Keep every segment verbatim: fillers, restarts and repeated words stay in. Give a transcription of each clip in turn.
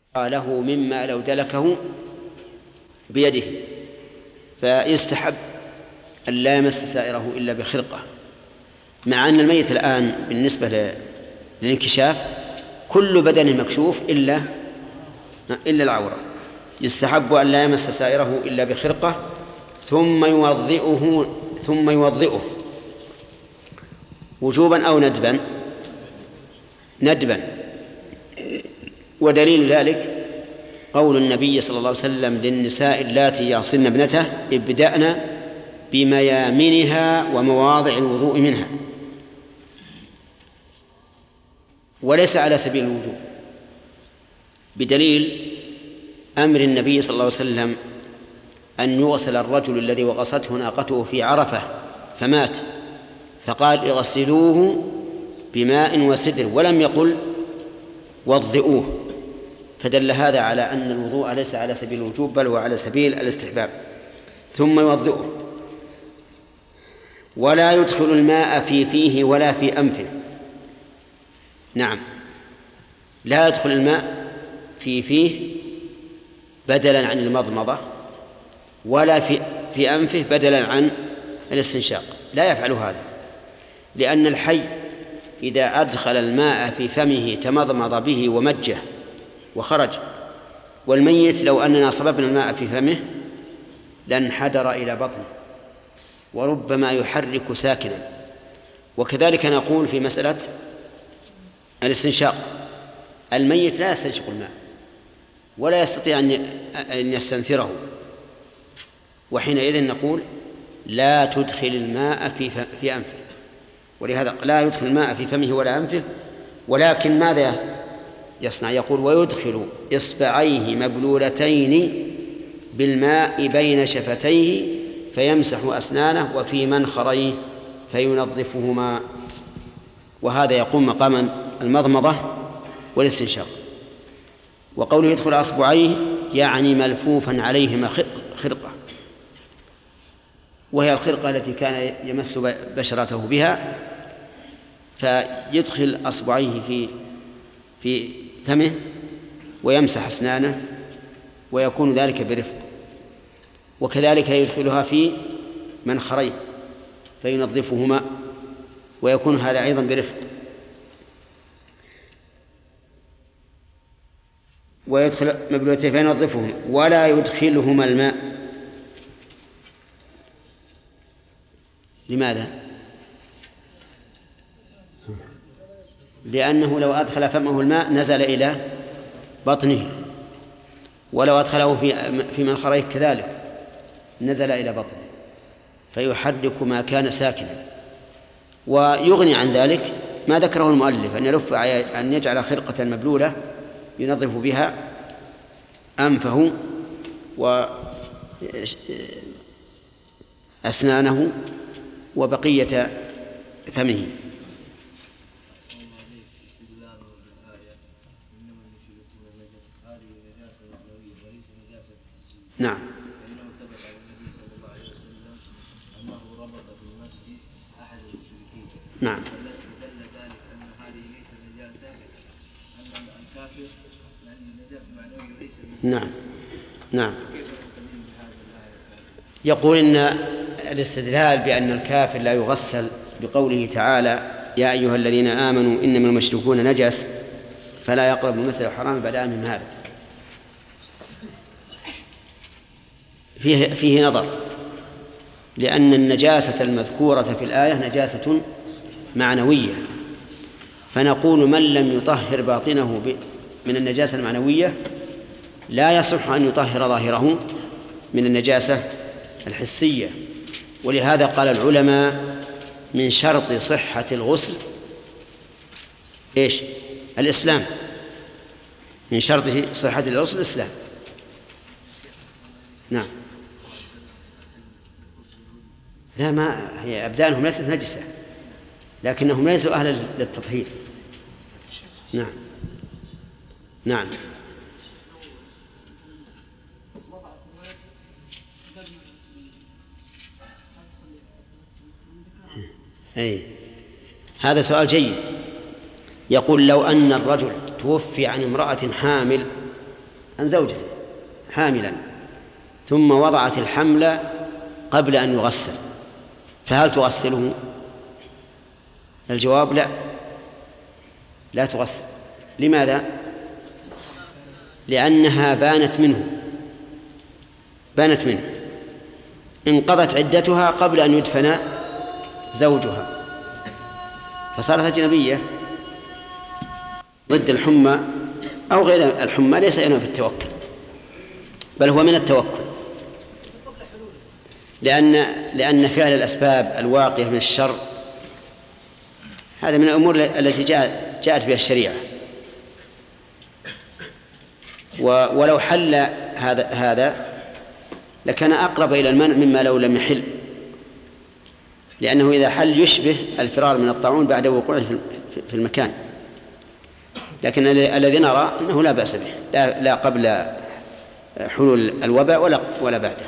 له مما لو دلكه بيده، فيستحب أن لا يمس سائره إلا بخرقة، مع أن الميت الآن بالنسبة للانكشاف كل بدنه مكشوف إلا إلا العورة. يستحب أن لا يمس سائره إلا بخرقة ثم يوضئه ثم يوضئه وجوبا أو ندبا ندبا ودليل ذلك قول النبي صلى الله عليه وسلم للنساء اللاتي يغسلن ابنته ابدأن بميامنها ومواضع الوضوء منها، وليس على سبيل الوجوب، بدليل أمر النبي صلى الله عليه وسلم أن يغسل الرجل الذي وغصته ناقته في عرفة فمات، فقال اغسلوه بماء وسدر ولم يقل وضئوه، فدل هذا على أن الوضوء ليس على سبيل الوجوب بل هو على سبيل الاستحباب. ثم يوضئه ولا يدخل الماء في فيه ولا في أنفه. نعم، لا يدخل الماء في فيه بدلا عن المضمضة ولا في, في أنفه بدلا عن الاستنشاق، لا يفعل هذا، لأن الحي إذا أدخل الماء في فمه تمضمض به ومجه وخرج، والميت لو أننا صببنا الماء في فمه لانحدر إلى بطنه وربما يحرك ساكنا. وكذلك نقول في مسألة الاستنشاق، الميت لا يستنشق الماء ولا يستطيع أن يستنثره، وحينئذ نقول لا تدخل الماء في, في أنفه، ولهذا لا يدخل الماء في فمه ولا أنفه. ولكن ماذا يصنع؟ يقول ويدخل إصبعيه مبلولتين بالماء بين شفتيه فيمسح أسنانه وفي منخريه فينظفهما، وهذا يقوم مقام المضمضة والاستنشاق. وقوله يدخل أصبعيه يعني ملفوفا عليهما خرقة، وهي الخرقة التي كان يمس بشرته بها، فيدخل أصبعيه في في فمه ويمسح أسنانه ويكون ذلك برفق، وكذلك يدخلها في منخريه فينظفهما ويكون هذا أيضا برفق. ويدخل مبلولتين فينظفهما ولا يدخلهما الماء. لماذا؟ لأنه لو أدخل فمه الماء نزل إلى بطنه، ولو أدخله في في منخريه كذلك نزل إلى بطنه فيحرك ما كان ساكنا. ويغني عن ذلك ما ذكره المؤلف أن يلف أن يجعل خرقة مبلولة ينظف بها أنفه وأسنانه وبقية فمه. نعم. نعم. نعم. نعم. يقول إن الاستدلال بأن الكافر لا يغسل بقوله تعالى يا أيها الذين آمنوا إنما المشركون نجس فلا يقربوا المسجد الحرام بعد عامهم هذا، فيه, فيه نظر، لأن النجاسة المذكورة في الآية نجاسة معنوية، فنقول من لم يطهر باطنه من النجاسة المعنوية لا يصح أن يطهر ظاهره من النجاسة الحسية. ولهذا قال العلماء من شرط صحة الغسل إيش؟ الإسلام. من شرط صحة الغسل الإسلام. نعم. لا، ما هي أبدانهم ليست نجسة لكنهم ليسوا أهلا للتطهير. نعم. نعم. أي هذا سؤال جيد. يقول لو أن الرجل توفي عن امرأة حامل عن زوجته حاملا ثم وضعت الحمل قبل أن يغسل، فهل تغسله؟ الجواب لا، لا تغسل. لماذا؟ لأنها بانت منه بانت منه انقضت عدتها قبل أن يدفن زوجها، فصارت أجنبية ضد الحمى أو غير الحمى. ليس ينوى في التوكل، بل هو من التوكل، لأن لأن فعل الأسباب الواقعة من الشر هذا من الأمور التي جاءت بها الشريعة. ولو حل هذا هذا لكان أقرب إلى المنع مما لو لم يحل، لأنه إذا حل يشبه الفرار من الطاعون بعد وقوعه في المكان. لكن الذي نرى أنه لا بأس به، لا, لا قبل حلول الوباء ولا, ولا بعده.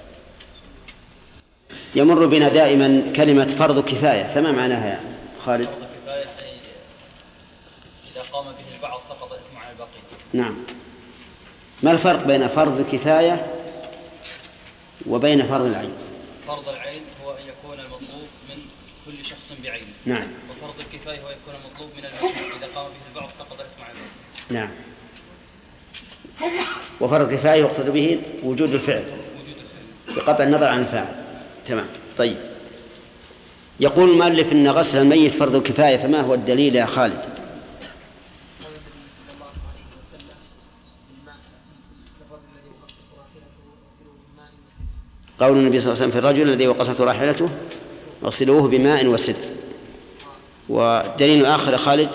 يمر بنا دائما كلمة فرض كفاية، فما معناها يا خالد؟ فرض كفاية إذا قام به البعض سقط الإثم على الباقين. نعم. ما الفرق بين فرض كفاية وبين فرض العين؟ فرض العين هو أن يكون المطلوب من كل شخص بعينه. نعم. وفرض الكفاية هو يكون المطلوب من المجموع، إذا قام به البعض سقط الإثم على الباقين. نعم. وفرض كفاية يقصد به وجود الفعل، وجود الفعل بقطع النظر عن الفاعل. تمام. طيب، يقول المؤلف إن غسل الميت فرض كفاية، فما هو الدليل يا خالد؟ قول النبي صلى الله عليه وسلم في الرجل الذي وقصته راحلته اغسلوه بماء وسدر. ودليل آخر خالد؟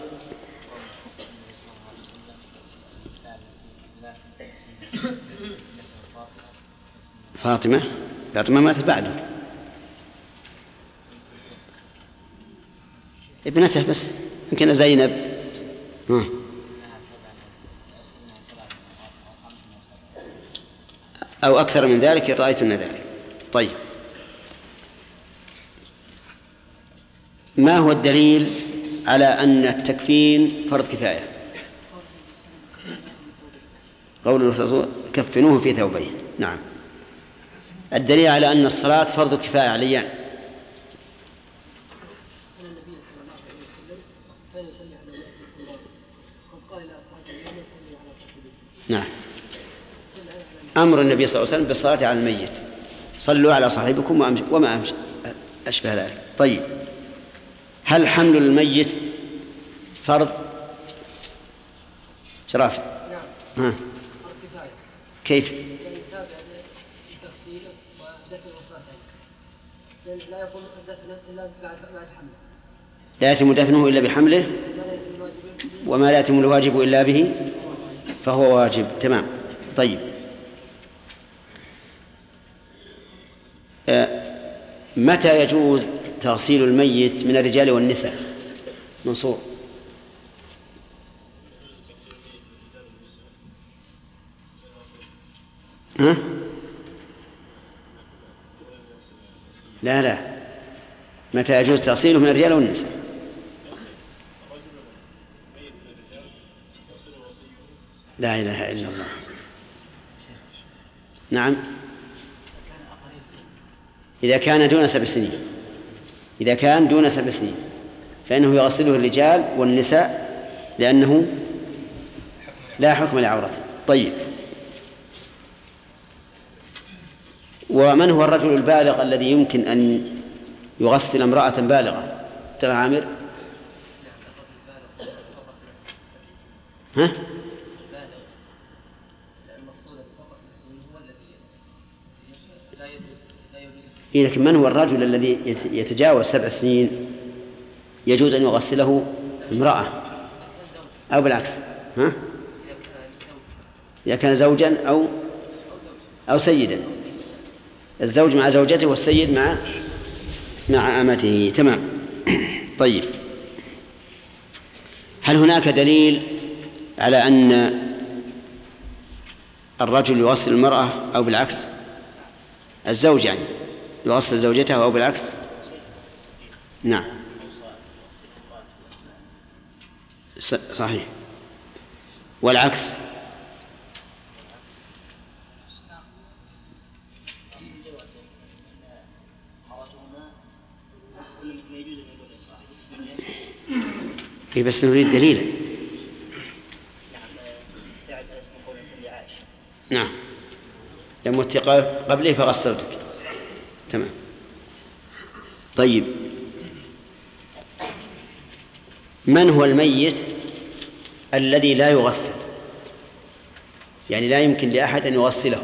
فاطمة فاطمة ماتت بعده، ابنته بس، يمكن زينب. ها. أو أكثر من ذلك إن رأيتن ذلك. طيب، ما هو الدليل على أن التكفين فرض كفاية؟ قول الرسول كفنوه في ثوبيه. نعم. الدليل على أن الصلاة فرض كفاية عليان. نعم. أمر النبي صلى الله عليه وسلم بالصلاة على الميت، صلوا على صاحبكم وما أشبه ذلك. طيب، هل حمل الميت فرض؟ شرافي. نعم. ها. كيف؟ لا يكون دفنه إلا بعد حمله. لا يتم دفنه إلا بحمله، وما لا يتم الواجب إلا به فهو واجب. تمام. طيب، متى يجوز تغسيل الميت من الرجال والنساء؟ منصور. ها؟ لا لا، متى يجوز تغسيله من الرجال والنساء؟ لا إله إلا الله. نعم. إذا كان دون سبع سنين، إذا كان دون سبع سنين فإنه يغسله الرجال والنساء، لأنه لا حكم لعورته. طيب، ومن هو الرجل البالغ الذي يمكن أن يغسل امرأة بالغة؟ ترى عامر؟ ها؟ إيه، لكن من هو الرجل الذي يتجاوز سبع سنين يجوز أن يغسله امرأة أو بالعكس؟ ها؟ إذا كان زوجا أو أو سيدا، الزوج مع زوجته والسيد مع مع أمته. تمام. طيب، هل هناك دليل على أن الرجل يغسل المرأة أو بالعكس؟ الزوج يعني يغسل زوجته أو بالعكس؟ نعم صحيح. والعكس إيه بس نريد دليلا. نعم لما اتقى قبله فغسلتك. تمام. طيب من هو الميت الذي لا يغسل، يعني لا يمكن لأحد أن يغسله؟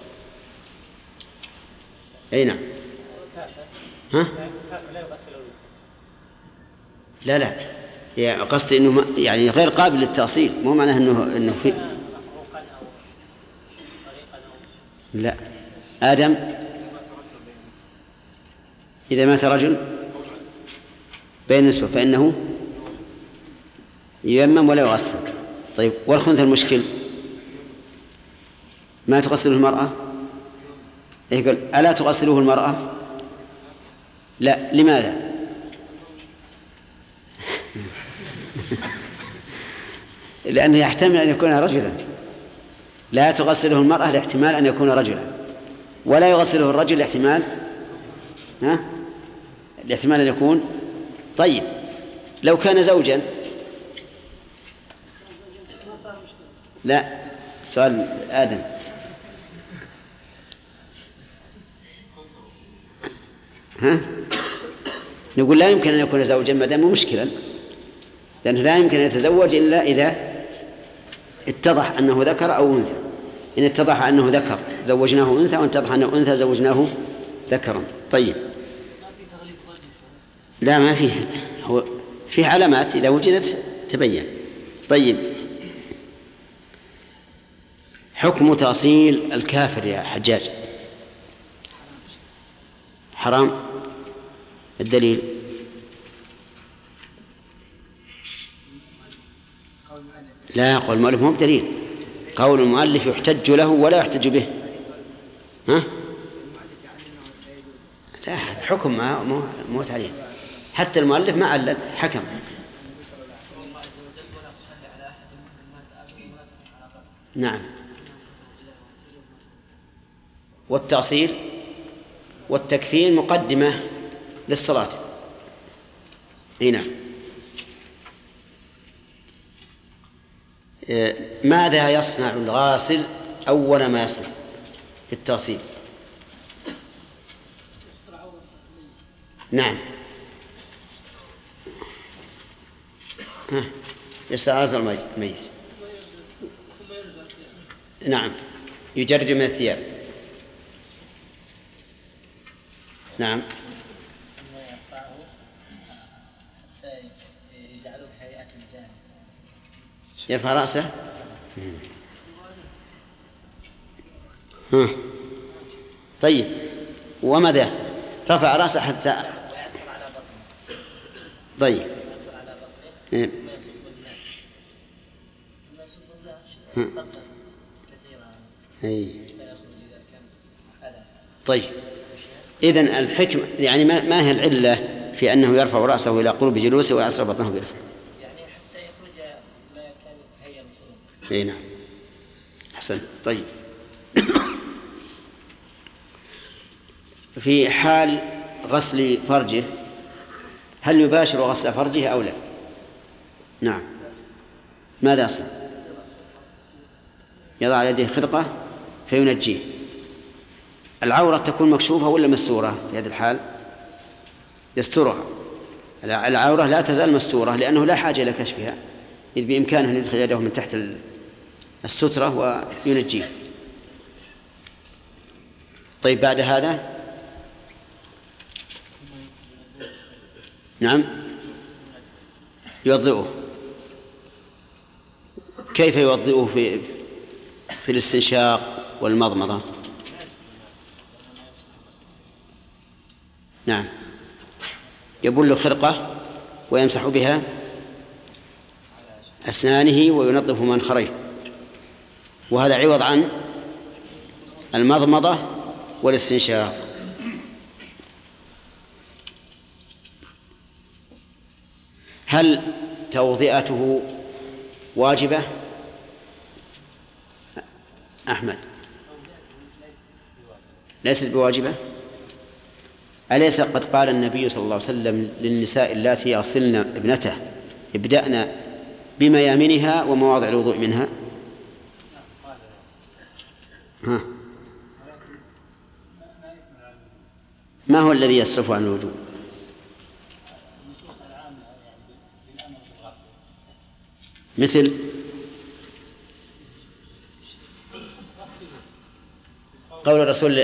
أي نعم. ها؟ لا لا يعني قصدي أنه يعني غير قابل للتأصيل، مو معناه أنه أنه في لا. آدم إذا مات رجل بين نسوة فإنه ييمم ولا يغسل. طيب والخنثى المشكل ما تغسله المرأة؟ يقول ألا تغسله المرأة؟ لا. لماذا؟ لأنه يحتمل أن يكون رجلا. لا تغسله المرأة لاحتمال أن يكون رجلا، ولا يغسله الرجل لاحتمال ها لاحتمال أن يكون. طيب لو كان زوجا؟ لا. سؤال آدم. ها؟ نقول لا يمكن أن يكون زوجا ما دام مشكلا، لأنه لا يمكن أن يتزوج إلا إذا اتضح أنه ذكر أو أنثى. إن اتضح أنه ذكر زوجناه أنثى، وإن اتضح أنه أنثى زوجناه ذكرا. طيب لا ما فيه، هو فيه علامات إذا وجدت تبين. طيب حكم تأصيل الكافر يا حجاج؟ حرام. الدليل؟ لا قول المؤلف مو بدليل، قول المؤلف يحتج له ولا يحتج به. ها؟ لا حكم ما مو تعليل، حتى المؤلف ما علل حكم. نعم. والتأصيل والتكفير مقدمة للصلاة. هنا ماذا يصنع الغاسل أول ما يصنع في التأصيل؟ نعم. يستر عورة الميت. نعم يجرد من الثياب. نعم. يرفع رأسه. ها. طيب وماذا؟ رفع رأسه حتى. طيب إيه. أي. طيب إذن الحكم يعني ما هي العلة في أنه يرفع رأسه إلى قرب جلوسه ويعصر بطنه برفع؟ يعني حتى يخرج ما كان يتهيأ مسؤول. أي نعم. حسن. طيب في حال غسل فرجه هل يباشر غسل فرجه أو لا؟ نعم. ماذا يصنع؟ يضع على يده خرقة فينجيه. العورة تكون مكشوفة ولا مستورة في هذه الحال؟ يسترها. العورة لا تزال مستورة لأنه لا حاجة إلى كشفها، إذ بإمكانه أن يدخل يده من تحت السترة وينجيه. طيب بعد هذا نعم يوضئه. كيف يوضئه في في الاستنشاق والمضمضة؟ نعم يبل خرقة ويمسح بها أسنانه وينظف منخريه، وهذا عوض عن المضمضة والاستنشاق. هل توضئته واجبة؟ أحمد ليست بواجبة. أليس قد قال النبي صلى الله عليه وسلم للنساء اللاتي يغسلن ابنته ابدأنا بميامنها ومواضع الوضوء منها. ها. ما هو الذي يصرف عن الوجوب؟ مثل قول الرسول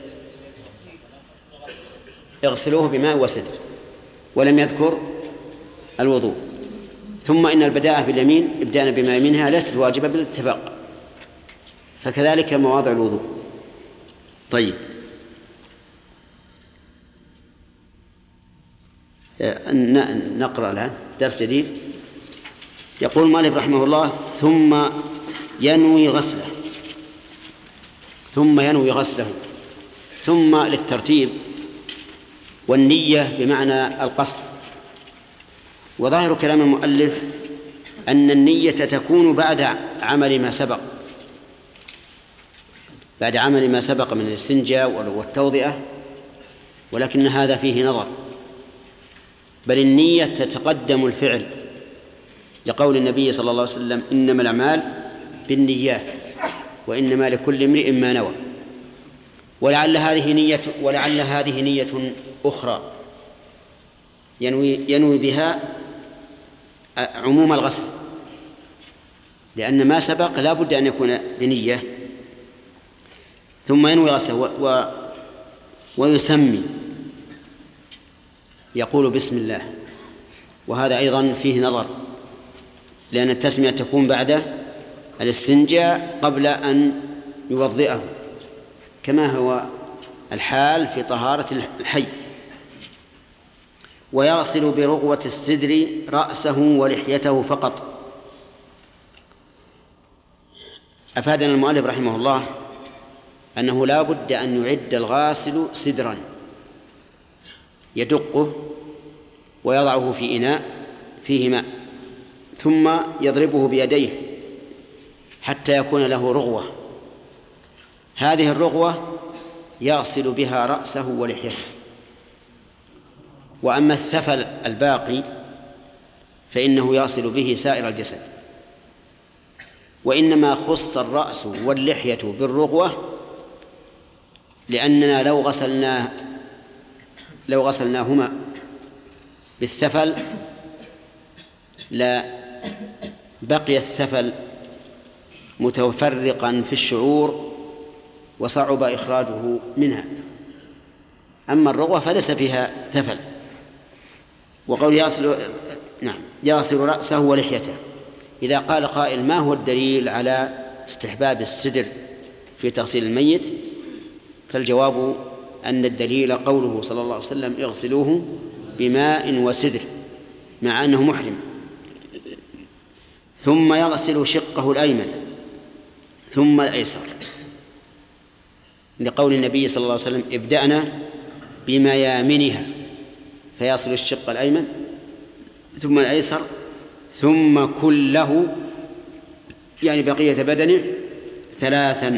اغسلوه بماء وسدر ولم يذكر الوضوء. ثم إن البداءة باليمين ابدأنا بما منها ليست واجبة بالاتفاق، فكذلك مواضع الوضوء. طيب، نقرأ الآن درس جديد. يقول المؤلف رحمه الله: ثم ينوي غسله. ثم ينوي غسله، ثم للترتيب، والنية بمعنى القصد. وظاهر كلام المؤلف أن النية تكون بعد عمل ما سبق، بعد عمل ما سبق من الاستنجاء والتوضئة، ولكن هذا فيه نظر، بل النية تتقدم الفعل، لقول النبي صلى الله عليه وسلم: إنما الأعمال بالنيات وإنما لكل امرئ ما نوى. ولعل هذه نية ولعل هذه نية أخرى ينوي ينوي بها عموم الغسل، لأن ما سبق لا بد أن يكون بنية. ثم ينوي غسله و... و... ويسمي، يقول بسم الله، وهذا أيضا فيه نظر، لأن التسمية تكون بعد الاستنجاء قبل أن يوضئه، كما هو الحال في طهارة الحي. ويغسل برغوة السدر رأسه ولحيته فقط. أفادنا المؤلف رحمه الله أنه لا بد أن يعد الغاسل سدرا يدقه ويضعه في إناء فيه ماء، ثم يضربه بيديه حتى يكون له رغوة. هذه الرغوة يغسل بها رأسه ولحيته. وأما الثفل الباقي فإنه يغسل به سائر الجسد. وإنما خص الرأس واللحية بالرغوة لأننا لو غسلناه لو غسلناهما بالثفل لا بقي الثفل متفرقا في الشعور وصعب إخراجه منها. أما الرغوة فليس فيها ثفل. وقول يغسل نعم يغسل رأسه ولحيته. إذا قال قائل: ما هو الدليل على استحباب السدر في تغسيل الميت؟ فالجواب أن الدليل قوله صلى الله عليه وسلم: اغسلوه بماء وسدر، مع أنه محرم. ثم يغسل شقه الأيمن ثم الأيسر، لقول النبي صلى الله عليه وسلم: ابدأنا بميامنها، فيصل الشق الأيمن ثم الأيسر ثم كله، يعني بقية بدنه، ثلاثا،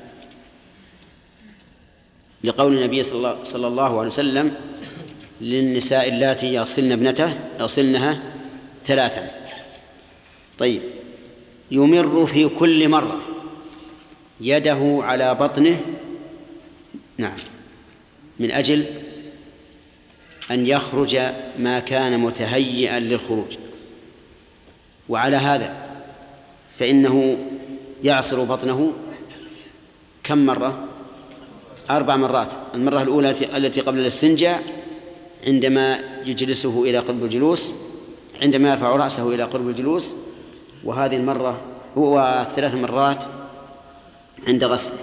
لقول النبي صلى الله عليه وسلم للنساء اللاتي يغسلن ابنته يغسلنها ثلاثا. طيب، يمر في كل مرة يده على بطنه، نعم، من أجل أن يخرج ما كان متهيئا للخروج. وعلى هذا فإنه يعصر بطنه كم مرة؟ أربع مرات. المرة الأولى التي قبل الاستنجاء عندما يجلسه إلى قرب الجلوس، عندما يرفع رأسه إلى قرب الجلوس، وهذه المرة هو ثلاث مرات عند غسله.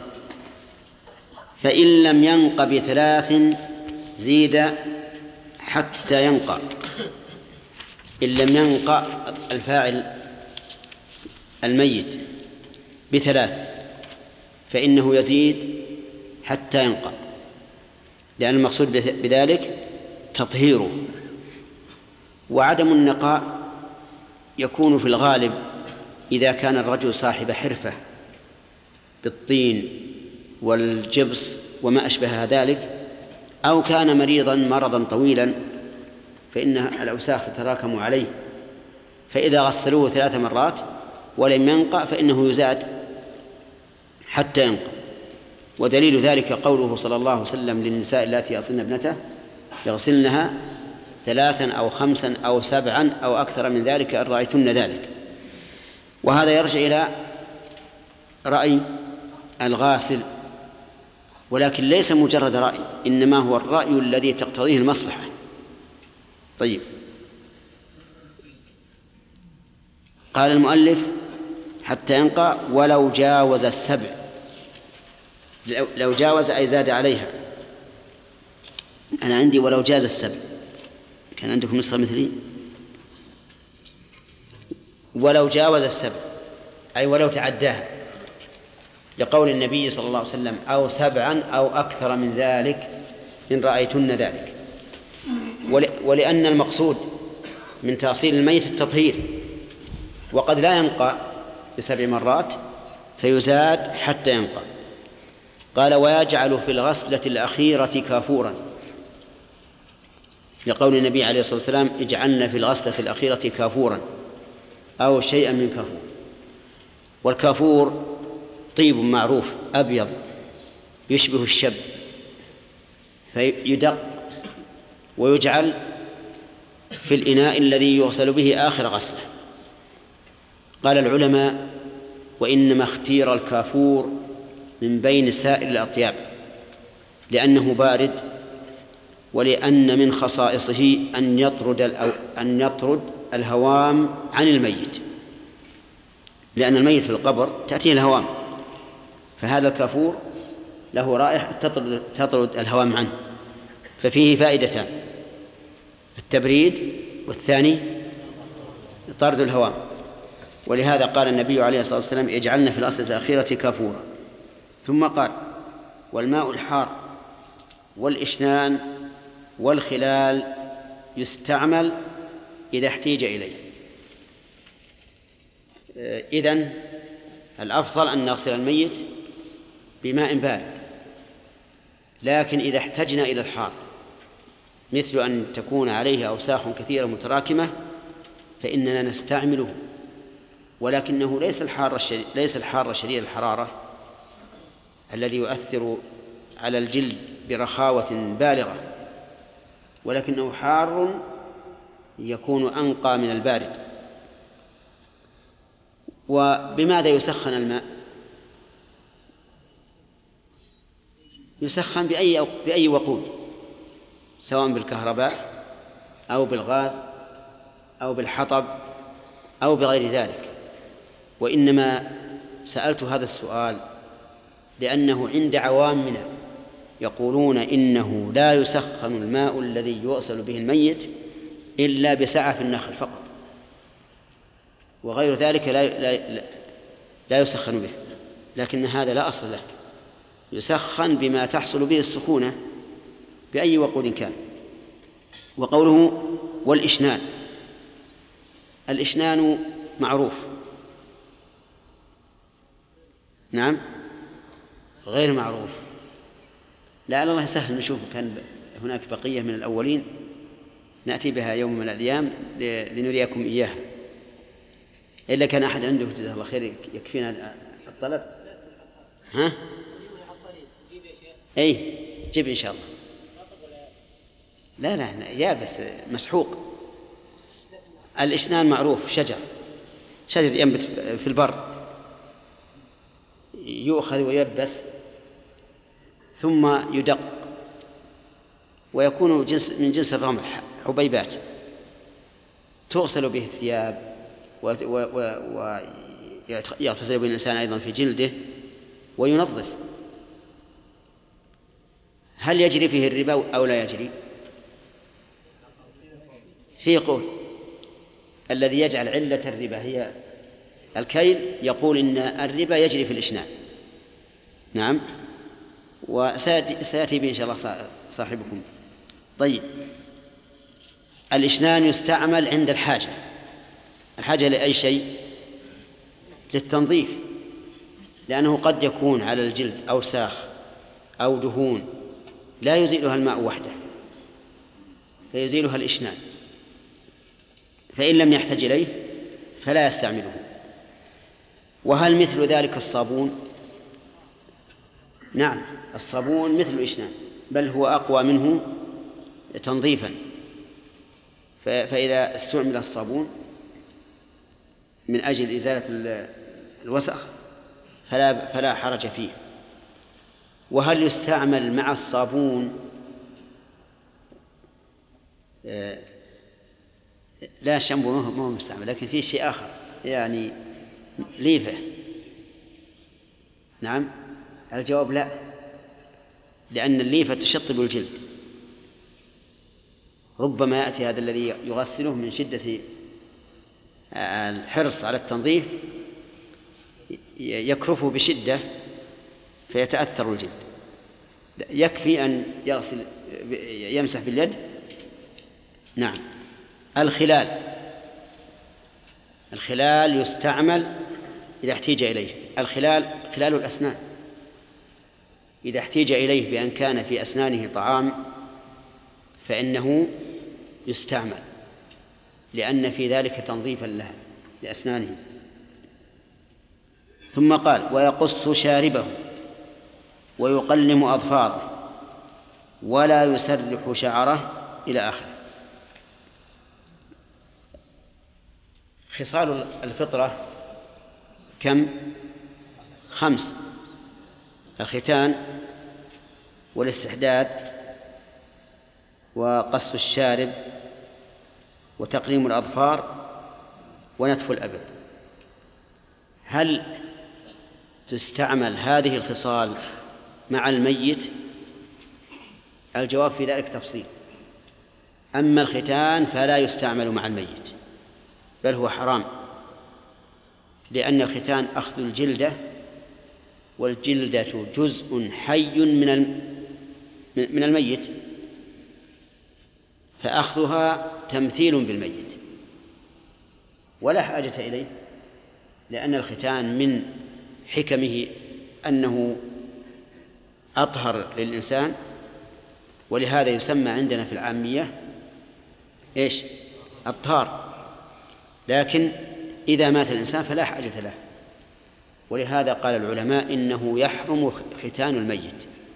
فإن لم ينق بثلاث زيد حتى ينقى. إن لم ينقى الفاعل الميت بثلاث فإنه يزيد حتى ينقى، لأن المقصود بذلك تطهيره. وعدم النقاء يكون في الغالب إذا كان الرجل صاحب حرفة بالطين والجبس وما أشبه ذلك، أو كان مريضا مرضا طويلا فإن الأوساخ تتراكم عليه فإذا غسلوه ثلاث مرات ولم ينقع فإنه يزاد حتى ينقع. ودليل ذلك قوله صلى الله عليه وسلم للنساء اللاتي يصلن ابنته يغسلنها ثلاثا أو خمسا أو سبعا أو أكثر من ذلك إن رأيتن ذلك. وهذا يرجع إلى رأي الغاسل، ولكن ليس مجرد رأي، إنما هو الرأي الذي تقتضيه المصلحة. طيب، قال المؤلف حتى ينقع ولو جاوز السبع. لو جاوز أي زاد عليها. أنا عندي ولو جاز السبع، كان عندكم نسخة مثلي؟ ولو جاوز السبع أي ولو تعداها، لقول النبي صلى الله عليه وسلم أو سبعا أو أكثر من ذلك إن رأيتن ذلك. ولأن المقصود من تأصيل الميت التطهير، وقد لا ينقع بسبع مرات فيزاد حتى ينقع. قال ويجعل في الغسلة الأخيرة كافورا، لقول النبي عليه الصلاة والسلام اجعلنا في الغسلة الأخيرة كافورا أو شيئا من كافور. والكافور طيب معروف أبيض يشبه الشب، فيدق ويجعل في الإناء الذي يغسل به آخر غسله. قال العلماء وإنما اختير الكافور من بين سائر الأطياب لأنه بارد، ولأن من خصائصه أن يطرد أن يطرد الهوام عن الميت، لأن الميت في القبر تأتيه الهوام، فهذا الكافور له رائحة تطرد, تطرد الهوام عنه، ففيه فائدتان: التبريد، والثاني طرد الهوام. ولهذا قال النبي عليه الصلاة والسلام اجعلنا في الأصل الأخيرة كافورا. ثم قال والماء الحار والإشنان والخلال يستعمل إذا احتيج إليه. إذن الأفضل أن نغسل الميت بماء بارد، لكن إذا احتجنا إلى الحار مثل أن تكون عليه أوساخ كثيرة متراكمة فإننا نستعمله، ولكنه ليس الحار الشديد ليس الحار شديد الحرارة الذي يؤثر على الجلد برخاوة بالغة، ولكنه حار يكون أنقى من البارد. وبماذا يسخن الماء؟ يسخن بأي بأي وقود، سواء بالكهرباء أو بالغاز أو بالحطب أو بغير ذلك. وإنما سألت هذا السؤال لأنه عند عوامنا يقولون إنه لا يسخن الماء الذي يغسل به الميت إلا بسعف النخل فقط، وغير ذلك لا, لا, لا يسخن به، لكن هذا لا أصل له، يسخن بما تحصل به السخونة بأي وقود كان. وقوله والإشنان، الإشنان معروف، نعم غير معروف، لعل الله يسهل نشوف كان هناك بقية من الأولين نأتي بها يوم من الأيام لنريكم إياها. إلا كان أحد عنده جزاه الله خير يكفينا الطلب. ها؟ أي جيب إن شاء الله. لا لا يابس مسحوق. الإشنان معروف، شجر شجر ينبت في البر، يؤخذ ويبس ثم يدق ويكون جنس من جنس الرمل، حبيبات تغسل به الثياب ويغتسل به الإنسان أيضا في جلده وينظف. هل يجري فيه الربا أو لا يجري؟ في قول الذي يجعل علة الربا هي الكيل يقول إن الربا يجري في الإشنان. نعم، وسيأتي به إن شاء الله صاحبكم. طيب، الإشنان يستعمل عند الحاجة. الحاجة لأي شيء؟ للتنظيف، لأنه قد يكون على الجلد أوساخ أو دهون لا يزيلها الماء وحده فيزيلها الإشنان، فإن لم يحتج إليه فلا يستعمله. وهل مثل ذلك الصابون؟ نعم، الصابون مثل الإشنان، بل هو أقوى منه تنظيفا. فإذا استعمل الصابون من أجل إزالة الوسخ فلا, فلا حرج فيه. وهل يستعمل مع الصابون لا شامبو ما هو مستعمل، لكن فيه شيء آخر يعني ليفة؟ نعم، الجواب لا، لأن الليفة تشطب الجلد. ربما يأتي هذا الذي يغسله من شدة الحرص على التنظيف يكرفه بشدة فيتأثر الجلد. يكفي أن يغسل يمسح باليد. نعم. الخلال الخلال يستعمل إذا احتيج إليه. الخلال خلال الأسنان إذا احتيج إليه بأن كان في أسنانه طعام فإنه يستعمل، لأن في ذلك تنظيفا لها لأسنانه. ثم قال: ويقص شاربه ويقلم أظفاره ولا يسرح شعره إلى آخره. خصال الفطرة كم؟ خمس: الختان والاستحداد وقص الشارب وتقليم الأظفار ونتف الأبط. هل تستعمل هذه الخصال مع الميت؟ الجواب في ذلك تفصيل. أما الختان فلا يستعمل مع الميت، بل هو حرام، لأن الختان أخذ الجلدة، والجلدة جزء حي من من الميت، فأخذها تمثيل بالميت ولا حاجة إليه، لأن الختان من حكمه أنه أطهر للإنسان، ولهذا يسمى عندنا في العامية إيش؟ الطهار. لكن إذا مات الإنسان فلا حاجة له، ولهذا قال العلماء إنه يحرم ختان الميت.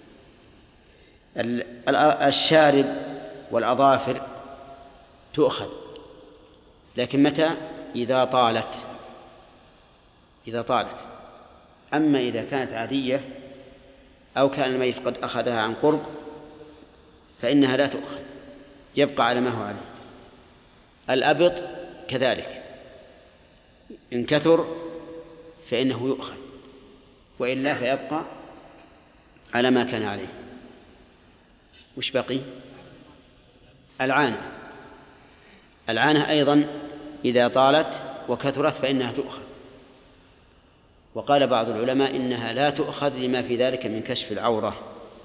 الشارب والأظافر تؤخذ، لكن متى؟ إذا طالت إذا طالت أما إذا كانت عادية أو كان الميت قد أخذها عن قرب فإنها لا تؤخذ، يبقى على ما هو عليه. الأبط كذلك، إن كثر فإنه يؤخذ، وإلا فيبقى على ما كان عليه. وش بقي؟ العانة العانة أيضا إذا طالت وكثرت فإنها تؤخذ، وقال بعض العلماء إنها لا تؤخذ لما في ذلك من كشف العورة،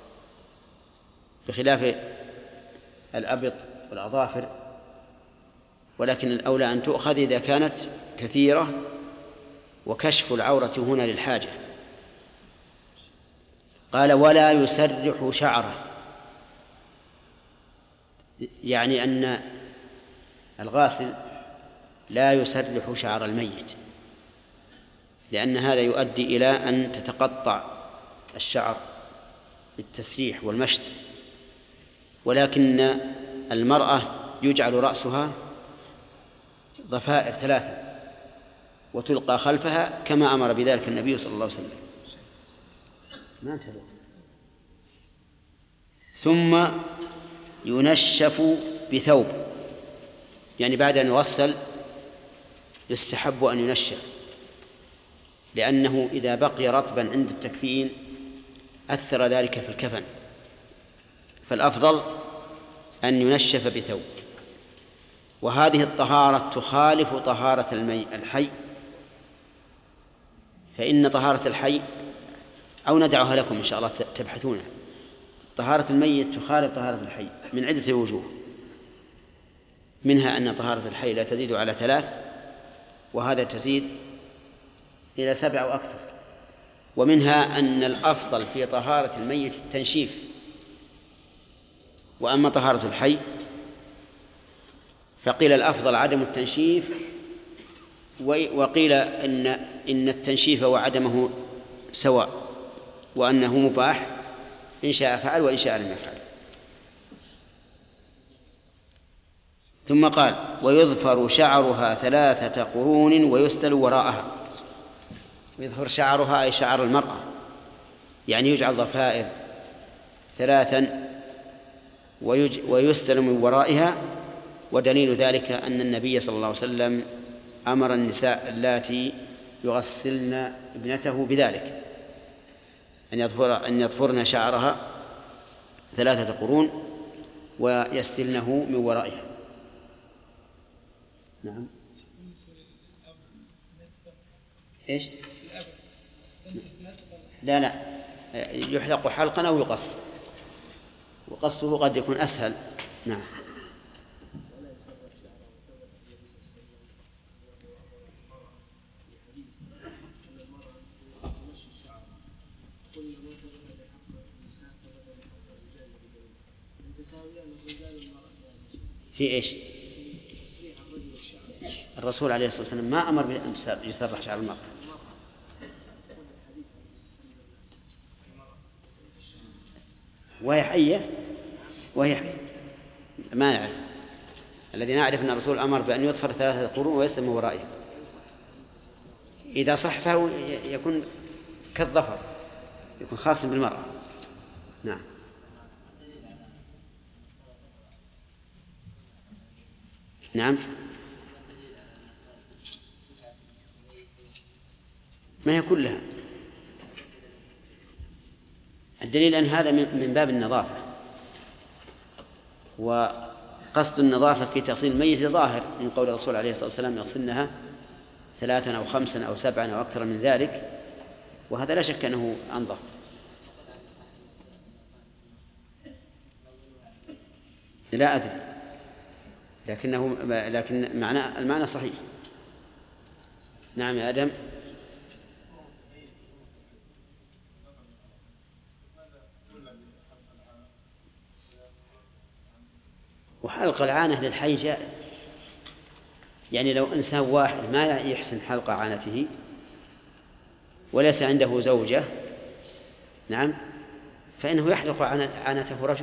بخلاف الأبط والأظافر، ولكن الأولى أن تؤخذ إذا كانت كثيرة وكشف العورة هنا للحاجة. قال: ولا يسرح شعره، يعني أن الغاسل لا يسرح شعر الميت، لأن هذا يؤدي إلى أن تتقطع الشعر بالتسريح والمشط. ولكن المرأة يجعل رأسها ضفائر ثلاثة وتلقى خلفها كما أمر بذلك النبي صلى الله عليه وسلم. ما انتهى. ثم ينشف بثوب، يعني بعد أن يغسل يستحب أن ينشف، لأنه إذا بقي رطبا عند التكفين أثر ذلك في الكفن، فالأفضل أن ينشف بثوب. وهذه الطهارة تخالف طهارة المي الحي، فإن طهارة الحي أو ندعها لكم إن شاء الله تبحثونها. طهارة الميت تخالف طهارة الحي من عدة وجوه، منها أن طهارة الحي لا تزيد على ثلاث، وهذا تزيد إلى سبع أو أكثر. ومنها أن الأفضل في طهارة الميت التنشيف، وأما طهارة الحي فقيل الأفضل عدم التنشيف وقيل إن إن التنشيف وعدمه سواء، وأنه مباح إن شاء فعل وإن شاء لم يفعل. ثم قال: ويظفر شعرها ثلاثة قرون ويستل وراءها. يظفر شعرها أي شعر المرأة، يعني يجعل ضفائر ثلاثا ويستل من ورائها. ودليل ذلك أن النبي صلى الله عليه وسلم أمر النساء اللاتي يغسلن ابنته بذلك أن يظفر أن يظفرن شعرها ثلاثة قرون ويستلنه من ورائها. نعم. إيش؟ لا لا يحلق حلقا أو يقص، وقصه قد يكون أسهل. نعم. في إيش؟ الرسول عليه الصلاة والسلام ما أمر بأن يسرح شعر المرأة. وهي حية وهي حية ما نعرف. الذي نعرف أن الرسول أمر بأن يظفر ثلاثة قرون ويسلم من ورائها. إذا صح فهو يكون كالظفر، يكون خاص بالمرأة. نعم. نعم. ما هي كلها. الدليل أن هذا من باب النظافة، وقصد النظافة في تغسيل الميت ظاهر من قول الرسول عليه الصلاة والسلام: يغسلنها ثلاثا أو خمسا أو سبعا أو أكثر من ذلك، وهذا لا شك أنه أنظف. لا أدري، لكنه لكن معنى المعنى صحيح. نعم يا آدم. وحلق العانة للحي جائز، يعني لو إنسان واحد ما يحسن حلق عانته وليس عنده زوجة، نعم، فإنه يحلق عانته رجل.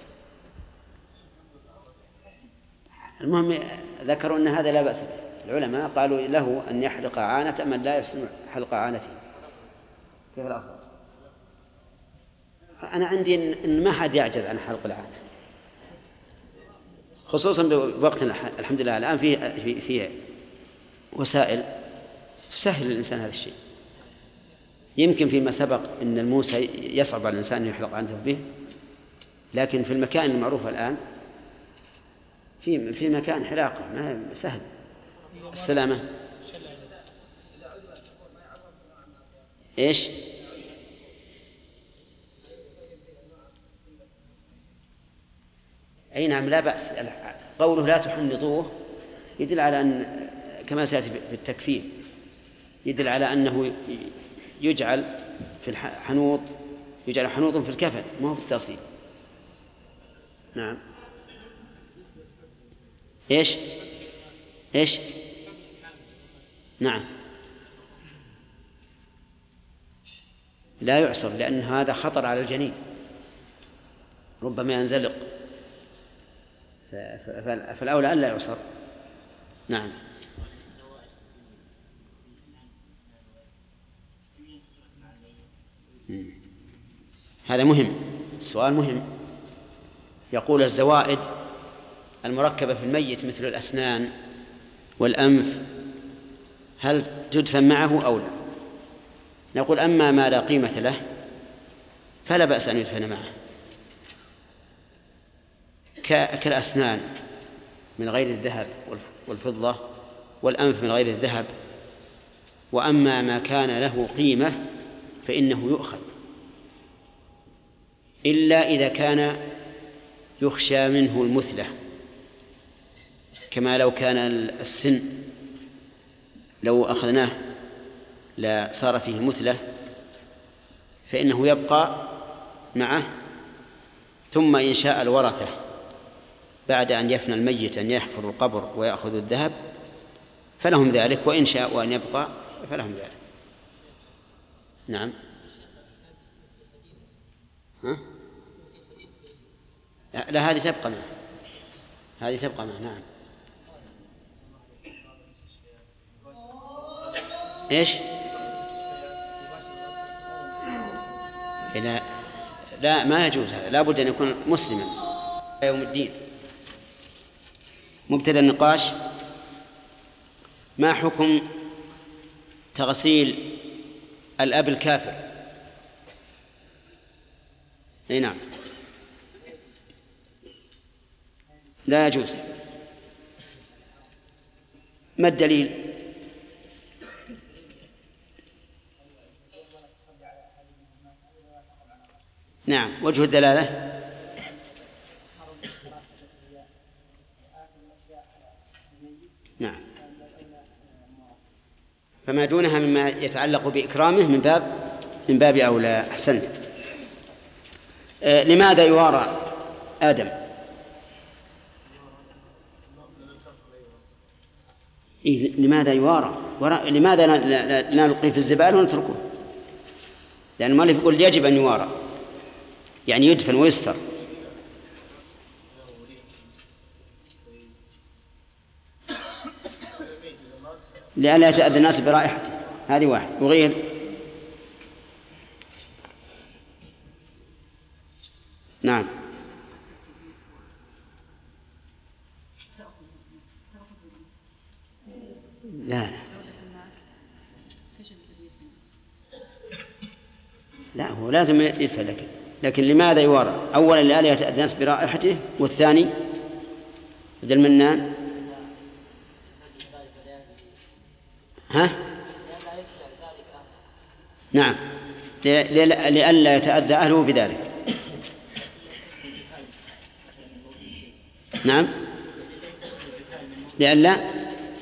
المهم ذكروا أن هذا لا بأس به. العلماء قالوا له أن يحلق عانة من لا يحسن حلق عانته. كيف الأفضل؟ أنا عندي أن ما حد يعجز عن حلق العانة، خصوصا بوقتنا الحمد لله الآن في في في وسائل تسهل الإنسان هذا الشيء. يمكن فيما سبق أن الموسى يصعب على الإنسان أن يحلق عنه به، لكن في المكان المعروف الآن في في مكان حلاقة ما سهل. السلامة. إيش؟ أي نعم لا بأس. قوله لا تحنطوه يدل على أن كما سيأتي في التكفير يدل على أنه يجعل في الحنوط يجعل حنوط في الكفن ما هو في التغسيل. نعم. إيش إيش نعم لا يعصر، لأن هذا خطر على الجنين، ربما ينزلق، فالأولى أن لا يعصر. نعم. هذا مهم، السؤال مهم. يقول: الزوائد المركبة في الميت مثل الأسنان والأنف هل تدفن معه أو لا؟ نقول: أما ما لا قيمة له فلا بأس أن يدفن معه، كالأسنان من غير الذهب والفضة، والأنف من غير الذهب. وأما ما كان له قيمة فإنه يؤخذ، إلا إذا كان يخشى منه المثلة، كما لو كان السن لو أخذناه لا صار فيه مثلة فإنه يبقى معه، ثم إن شاء الورثة بعد أن يفنى الميت أن يحفروا القبر ويأخذوا الذهب فلهم ذلك، وإن شاءوا أن يبقى فلهم ذلك. نعم. ها؟ لا هذه تبقى معه، هذه تبقى معه. نعم. إيش؟ لا لا ما يجوز هذا، لا بد أن يكون مسلما يوم الدين. مبتدأ النقاش: ما حكم تغسيل الأب الكافر؟ أي نعم، لا يجوز. ما الدليل؟ نعم، وجه الدلالة. نعم، فما دونها مما يتعلق بإكرامه من باب من باب أولى. أحسنت. آه لماذا يوارى آدم؟ إيه لماذا يوارى؟ لماذا لا نلقيه في الزبالة ونتركه؟ لأن المؤلف يقول يجب أن يوارى، يعني يدفن ويستر. لئلا يتأذى الناس برائحته، هذه واحد. وغير نعم. لا لا هو لازم يدفع. لكن لكن لماذا يوارى؟ أولا لئلا يتأذى الناس برائحته، والثاني ذا المنان ها؟ نعم، لئلا يتأذى أهله بذلك. نعم، لئلا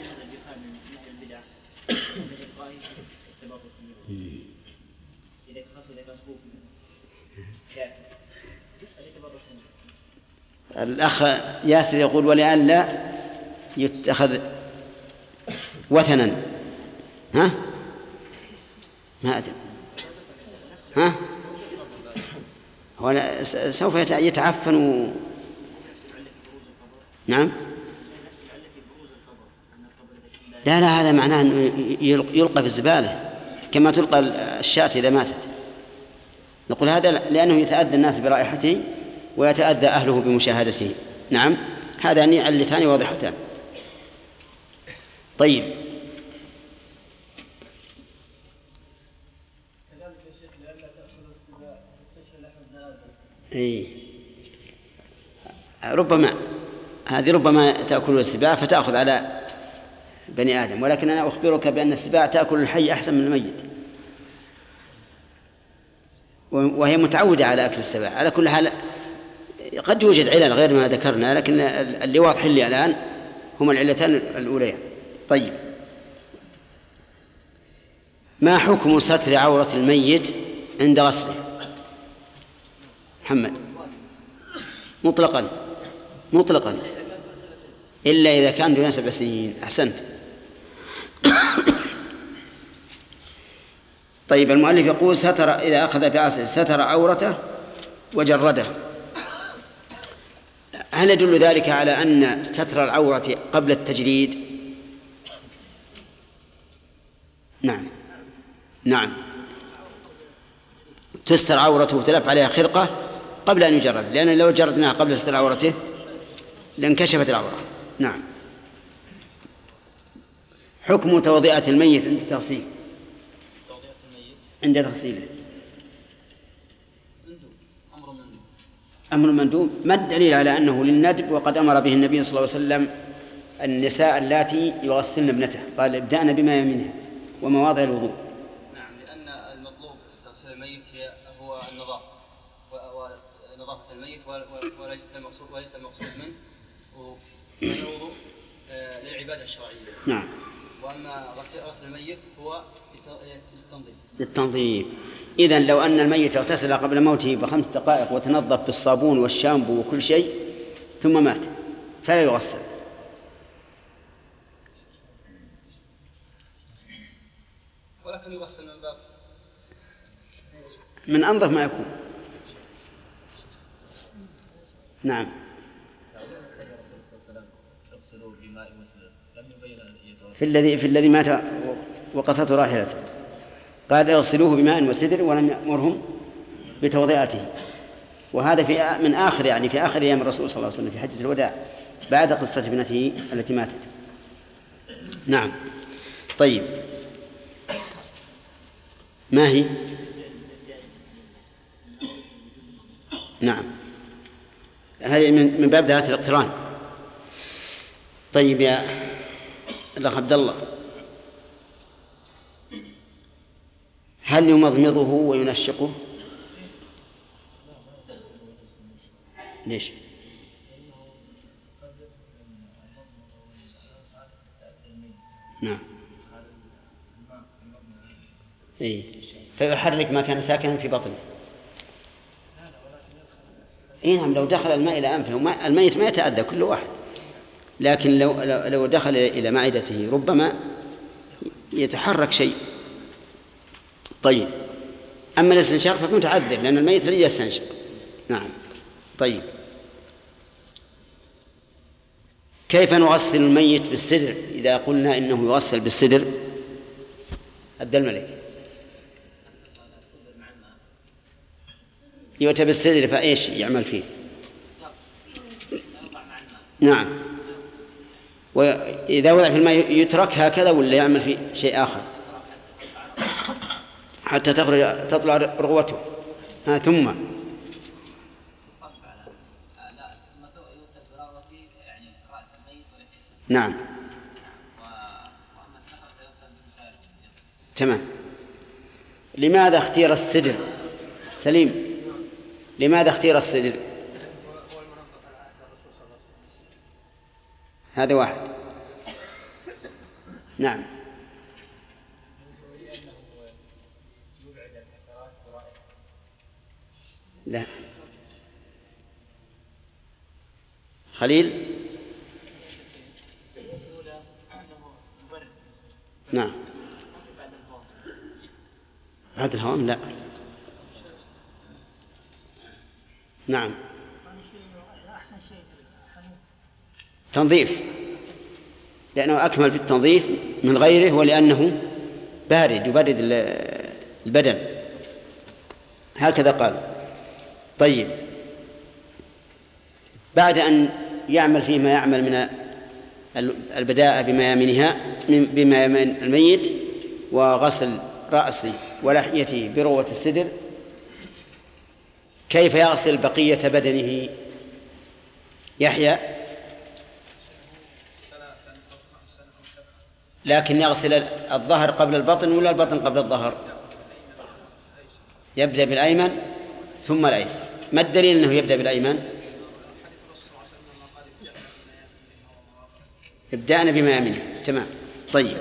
الأخ ياسر يقول ولئلا يتخذ وثنا. ها؟ ما أدري. ها؟ هو سوف يتعفن و... نعم. لا لا هذا معناه أنه يلقى في الزبالة كما تلقى الشاة إذا ماتت. نقول هذا لأنه يتأذى الناس برائحته ويتأذى أهله بمشاهدته. نعم، هذان علتان واضحتان. طيب. إيه. ربما هذه ربما تأكل السباع فتأخذ على بني آدم، ولكن أنا أخبرك بأن السباع تأكل الحي أحسن من الميت، وهي متعودة على أكل السباع. على كل حال قد يوجد علل غير ما ذكرنا، لكن اللي واضح لي الآن هما العلتان الأوليان. طيب، ما حكم ستر عورة الميت عند غسله؟ محمد. مطلقا مطلقا إلا إذا كان دون سبع سنين. أحسنت. طيب، المؤلف يقول ستر إذا أخذ في عسل ستر عورته وجرده. هل يدل ذلك على أن ستر العورة قبل التجريد؟ نعم نعم، تستر عورته وتلف عليها خرقة قبل أن يجرد، لأن لو جردناها قبل ستر عورته لانكشفت العورة. نعم. حكم توضئة الميت عند تغسيله؟ عند تغسيله أمر مندوب. ما الدليل على أنه للندب وقد أمر به النبي صلى الله عليه وسلم النساء اللاتي يغسلن ابنته، قال ابدأن بما يمينها ومواضع الوضوء؟ نعم، لأن المطلوب في تغسيل الميت هو النظافة ونظافة الميت، وليس المقصود وليس المقصود منه الوضوء للعبادة الشرعية. نعم. وأما غسل الميت هو للتنظيف. للتنظيف. إذن لو أن الميت اغتسل قبل موته بخمس دقائق وتنظف بالصابون والشامبو وكل شيء ثم مات فلا يغسل. كم يغسل من باب؟ من أنظف ما يكون. نعم. في الذي في الذي مات وقصته راحلته قال اغسلوه بماء وسدر ولم يأمرهم بتوضئته، وهذا في من آخر يعني في آخر أيام الرسول صلى الله عليه وسلم في حجة الوداع بعد قصة ابنته التي ماتت. نعم. طيب ما هي؟ نعم هذه من باب ذات الاقتران. طيب يا الأخ عبد الله، هل يمضمضه وينشقه؟ ليش؟ نعم. إيه؟ فيحرك ما كان ساكنا في بطنه. إيه نعم، لو دخل الماء إلى أنفه الميت ما يتأذى كل واحد، لكن لو لو دخل إلى معدته ربما يتحرك شيء. طيب أما الاستنشاق فكون تعذر لأن الميت لن يستنشق. نعم. طيب كيف نغسل الميت بالسدر إذا قلنا إنه يغسل بالسدر؟ عبد الملك. يؤتى بالسدر فإيش يعمل فيه؟ نعم. وإذا وضع في الماء يترك هكذا ولا يعمل فيه شيء آخر حتى تخرج تطلع رغوته؟ ها ثم نعم. تمام. لماذا اختير السدر؟ سليم، لماذا اختير السدر؟ هذا واحد. نعم. لا خليل. نعم. بعد الهوام لا. نعم. تنظيف، لأنه أكمل في التنظيف من غيره، ولأنه بارد يبرد البدن، هكذا قال. طيب بعد أن يعمل فيه ما يعمل من البداءة بميامنها بميامن الميت وغسل رأسه ولحيته بروة السدر، كيف يغسل بقية بدنه؟ يحيى. لكن يغسل الظهر قبل البطن ولا البطن قبل الظهر؟ يبدأ بالأيمن ثم الأيسر. ما الدليل أنه يبدأ بالأيمن؟ ابدأنا بما يمنه. تمام. طيب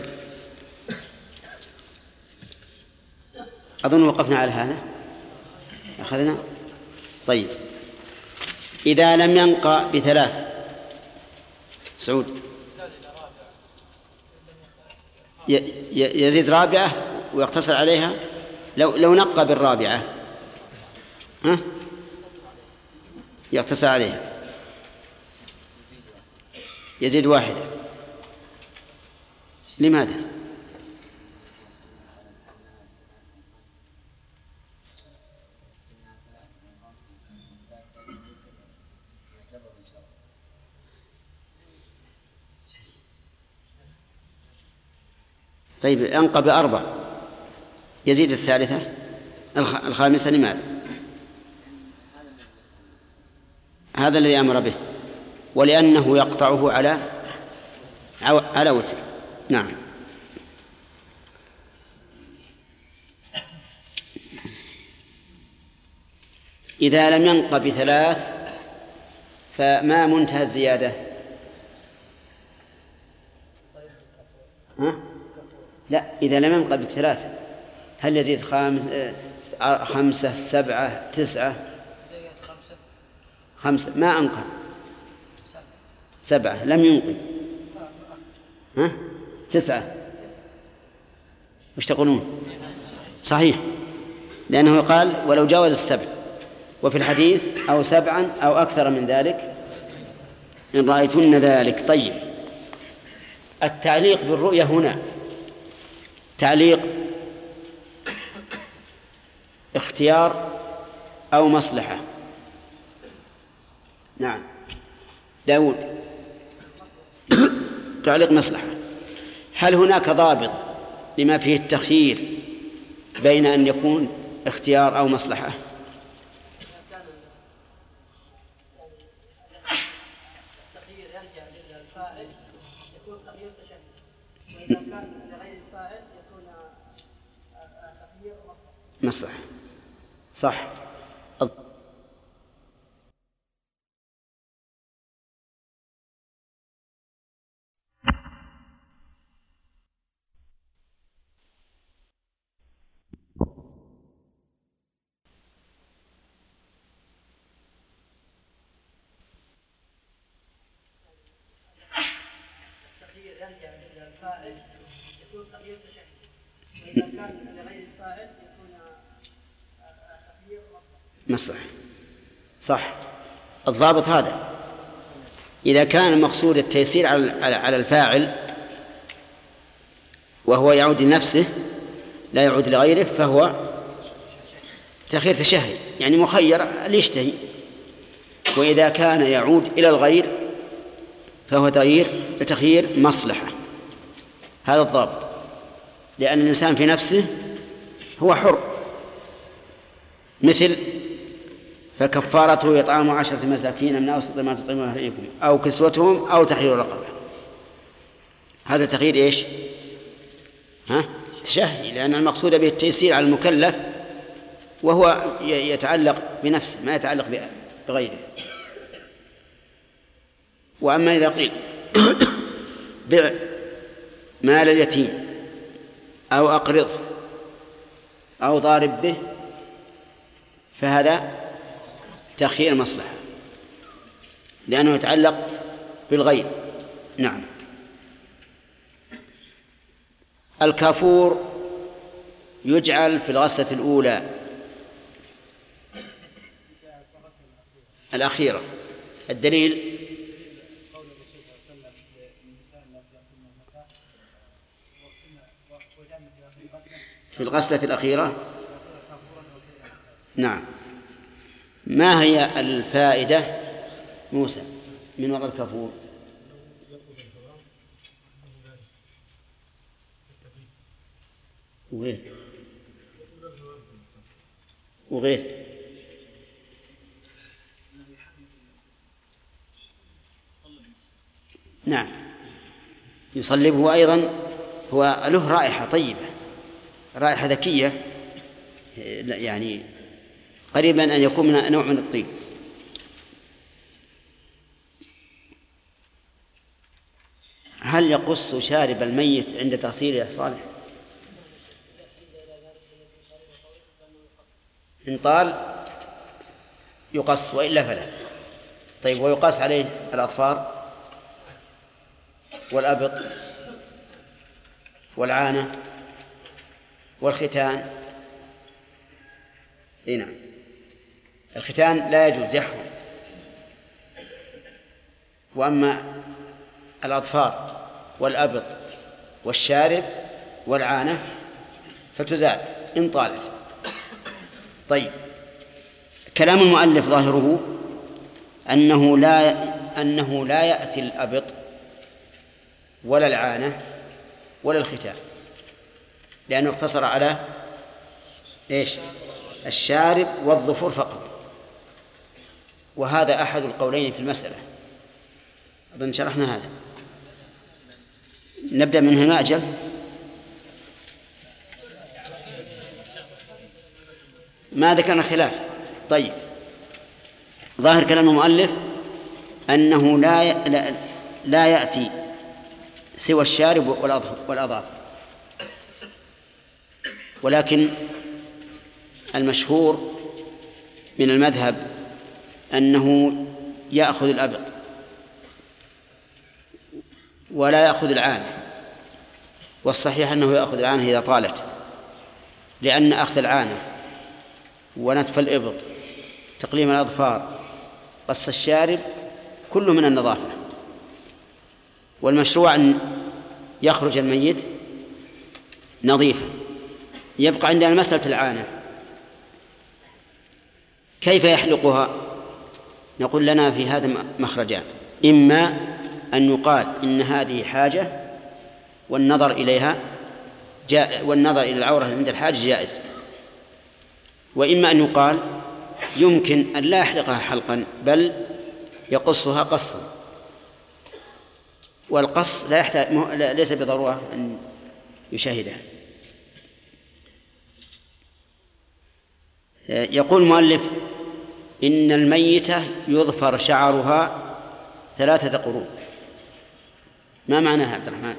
أظن وقفنا على هذا أخذنا. طيب إذا لم ينقى بثلاث سعود يزيد رابعة ويقتصر عليها. لو لو نقى بالرابعة ها يقتصر عليها يزيد واحدة. لماذا؟ طيب أنقى بأربع يزيد الثالثة الخامسة. لماذا؟ هذا الذي أمر به، ولأنه يقطعه على على وتر. نعم. إذا لم ينق بثلاث فما منتهى الزيادة؟ ها؟ لا، إذا لم ينق بثلاث هل يزيد خامس خمسة سبعة تسعة؟ خمسة. ما أنقى سبعة لم ينقي. ها؟ تسعة وش تقولون؟ صحيح، لأنه قال ولو جاوز السبع، وفي الحديث أو سبعا أو أكثر من ذلك إن رأيتن ذلك. طيب، التعليق بالرؤية هنا تعليق اختيار أو مصلحة؟ نعم داود. تعليق مصلحة. هل هناك ضابط لما فيه التخيير بين أن يكون اختيار أو مصلحة؟ التخيير يرجع للفاعل يكون تخيير تشهي، وإذا كان لغير الفاعل يكون تخيير مصلحة. مصلحة، صح. مصلحة، صح. الضابط هذا إذا كان المقصود التيسير على الفاعل وهو يعود لنفسه لا يعود لغيره فهو تخيير تشهي، يعني مخير ليشتهي. وإذا كان يعود إلى الغير فهو تغيير تخيير مصلحة. هذا الضابط، لأن الإنسان في نفسه هو حر، مثل فكفارته إطعام عشرة مساكين من أوسط ما تطعمون أهليكم أو كسوتهم أو تحرير رقبة. هذا تغيير إيش؟ ها؟ تشهي، لأن المقصود به التيسير على المكلف وهو يتعلق بنفسه ما يتعلق بغيره. وأما إذا قيل بع مال اليتيم أو أقرضه أو ضارب به فهذا تخيير مصلحة لأنه يتعلق بالغير. نعم. الكافور يجعل في الغسلة الأولى الأخيرة. الدليل في الغسلة الأخيرة. نعم. ما هي الفائدة موسى من وضع الكافور؟ وغير وغير نعم يصلبه أيضا. هو له رائحة طيبة، رائحة ذكية، يعني قريبا أن يكون من نوع من الطيب. هل يقص شارب الميت عند تغسيله صالح؟ إن طال يقص وإلا فلا. طيب، ويقاس عليه الأظفار والأبط والعانة والختان. إيه نعم. الختان لا يجوز، يحرم. وأما الأظفار والأبط والشارب والعانة فتزال إن طالت. طيب، كلام المؤلف ظاهره أنه لا أنه لا يأتي الأبط ولا العانة ولا الختان، لأنه اقتصر على إيش؟ الشارب والظفر فقط. وهذا أحد القولين في المسألة، أظن شرحنا هذا. نبدأ من هنا أجل. ما ذكرنا خلاف. طيب، ظاهر كلام المؤلف أنه لا لا, لا يأتي سوى الشارب والأظافر، ولكن المشهور من المذهب أنه يأخذ الأبط ولا يأخذ العانة، والصحيح أنه يأخذ العانة إذا طالت، لأن أخذ العانة ونتف الإبط تقليم الأظفار قص الشارب كله من النظافة، والمشروع أن يخرج الميت نظيفا. يبقى عندنا مسألة العانة، كيف يحلقها؟ نقول لنا في هذا مخرجان: إما أن يقال إن هذه حاجة والنظر إليها جاء والنظر إلى العورة عند الحاج جائز، وإما أن يقال يمكن أن لا يحلقها حلقا بل يقصها قصا، والقص لا يحتاج ليس بضرورة أن يشاهدها. يقول المؤلف إن الميتة يظفر شعرها ثلاثة قرون. ما معناها عبد الرحمن؟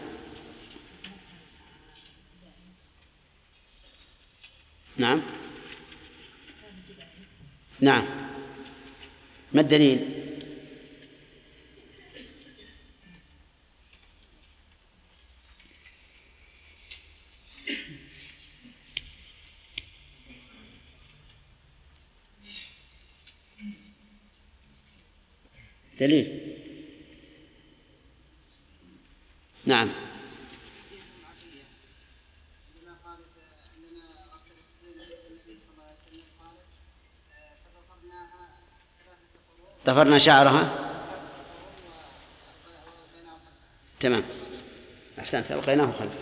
نعم نعم ما الدليل؟ دليل. نعم ضفرنا شعرها. تمام أحسنت، ألقيناه خلفه.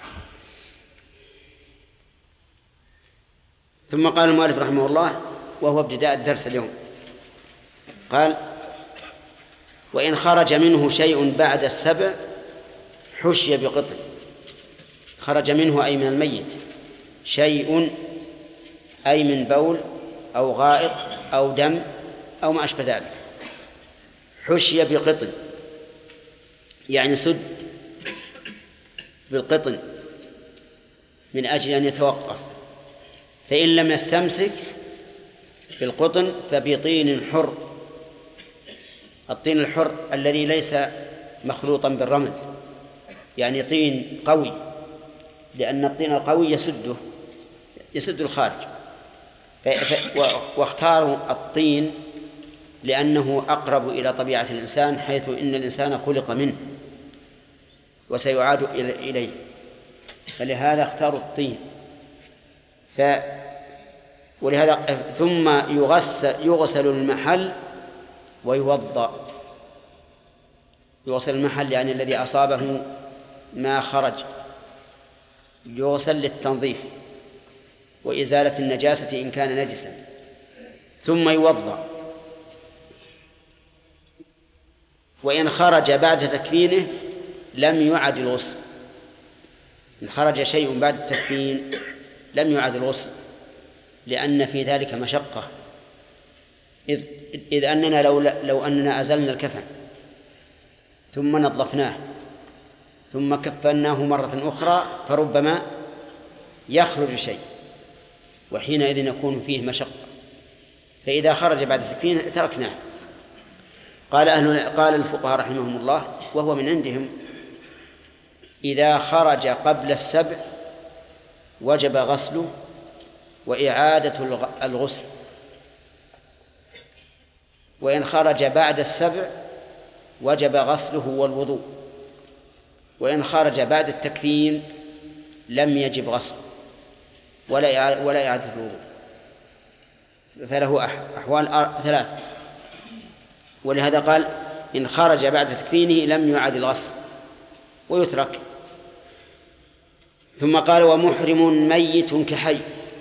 ثم قال المؤلف رحمه الله وهو ابتداء الدرس اليوم، قال: وإن خرج منه شيء بعد السبع حشي بقطن. خرج منه أي من الميت شيء، أي من بول أو غائط أو دم أو ما أشبه ذلك، حشي بقطن يعني سد بالقطن من أجل أن يتوقف، فإن لم يستمسك بالقطن فبطين حر. الطين الحر الذي ليس مخلوطا بالرمل، يعني طين قوي، لأن الطين القوي يسده يسد الخارج. واختاروا الطين لأنه أقرب إلى طبيعة الإنسان، حيث إن الإنسان خلق منه وسيعاد إليه، فلهذا اختاروا الطين. ف ولهذا ثم يغسل, يغسل المحل ويوضأ. يغسل المحل يعني الذي أصابه ما خرج، يغسل للتنظيف وإزالة النجاسة إن كان نجسا، ثم يوضأ. وإن خرج بعد تكفينه لم يعد الغسل. إن خرج شيء بعد التكفين لم يعد الغسل، لأن في ذلك مشقة، إذ, إذ أننا لو, لو أننا أزلنا الكفن ثم نظفناه ثم كفناه مرة أخرى فربما يخرج شيء، وحينئذ يكون فيه مشقة، فإذا خرج بعد التكفين تركناه. قال, أهل قال الفقهاء رحمهم الله وهو من عندهم: إذا خرج قبل السبع وجب غسله وإعادة الغسل، وإن خرج بعد السبع وجب غسله والوضوء، وإن خرج بعد التكفين لم يجب غسله ولا إعادة الوضوء، فله أحوال ثلاث. ولهذا قال: إن خرج بعد تكفينه لم يعاد الغسل ويترك. ثم قال: ومحرم ميت كحي.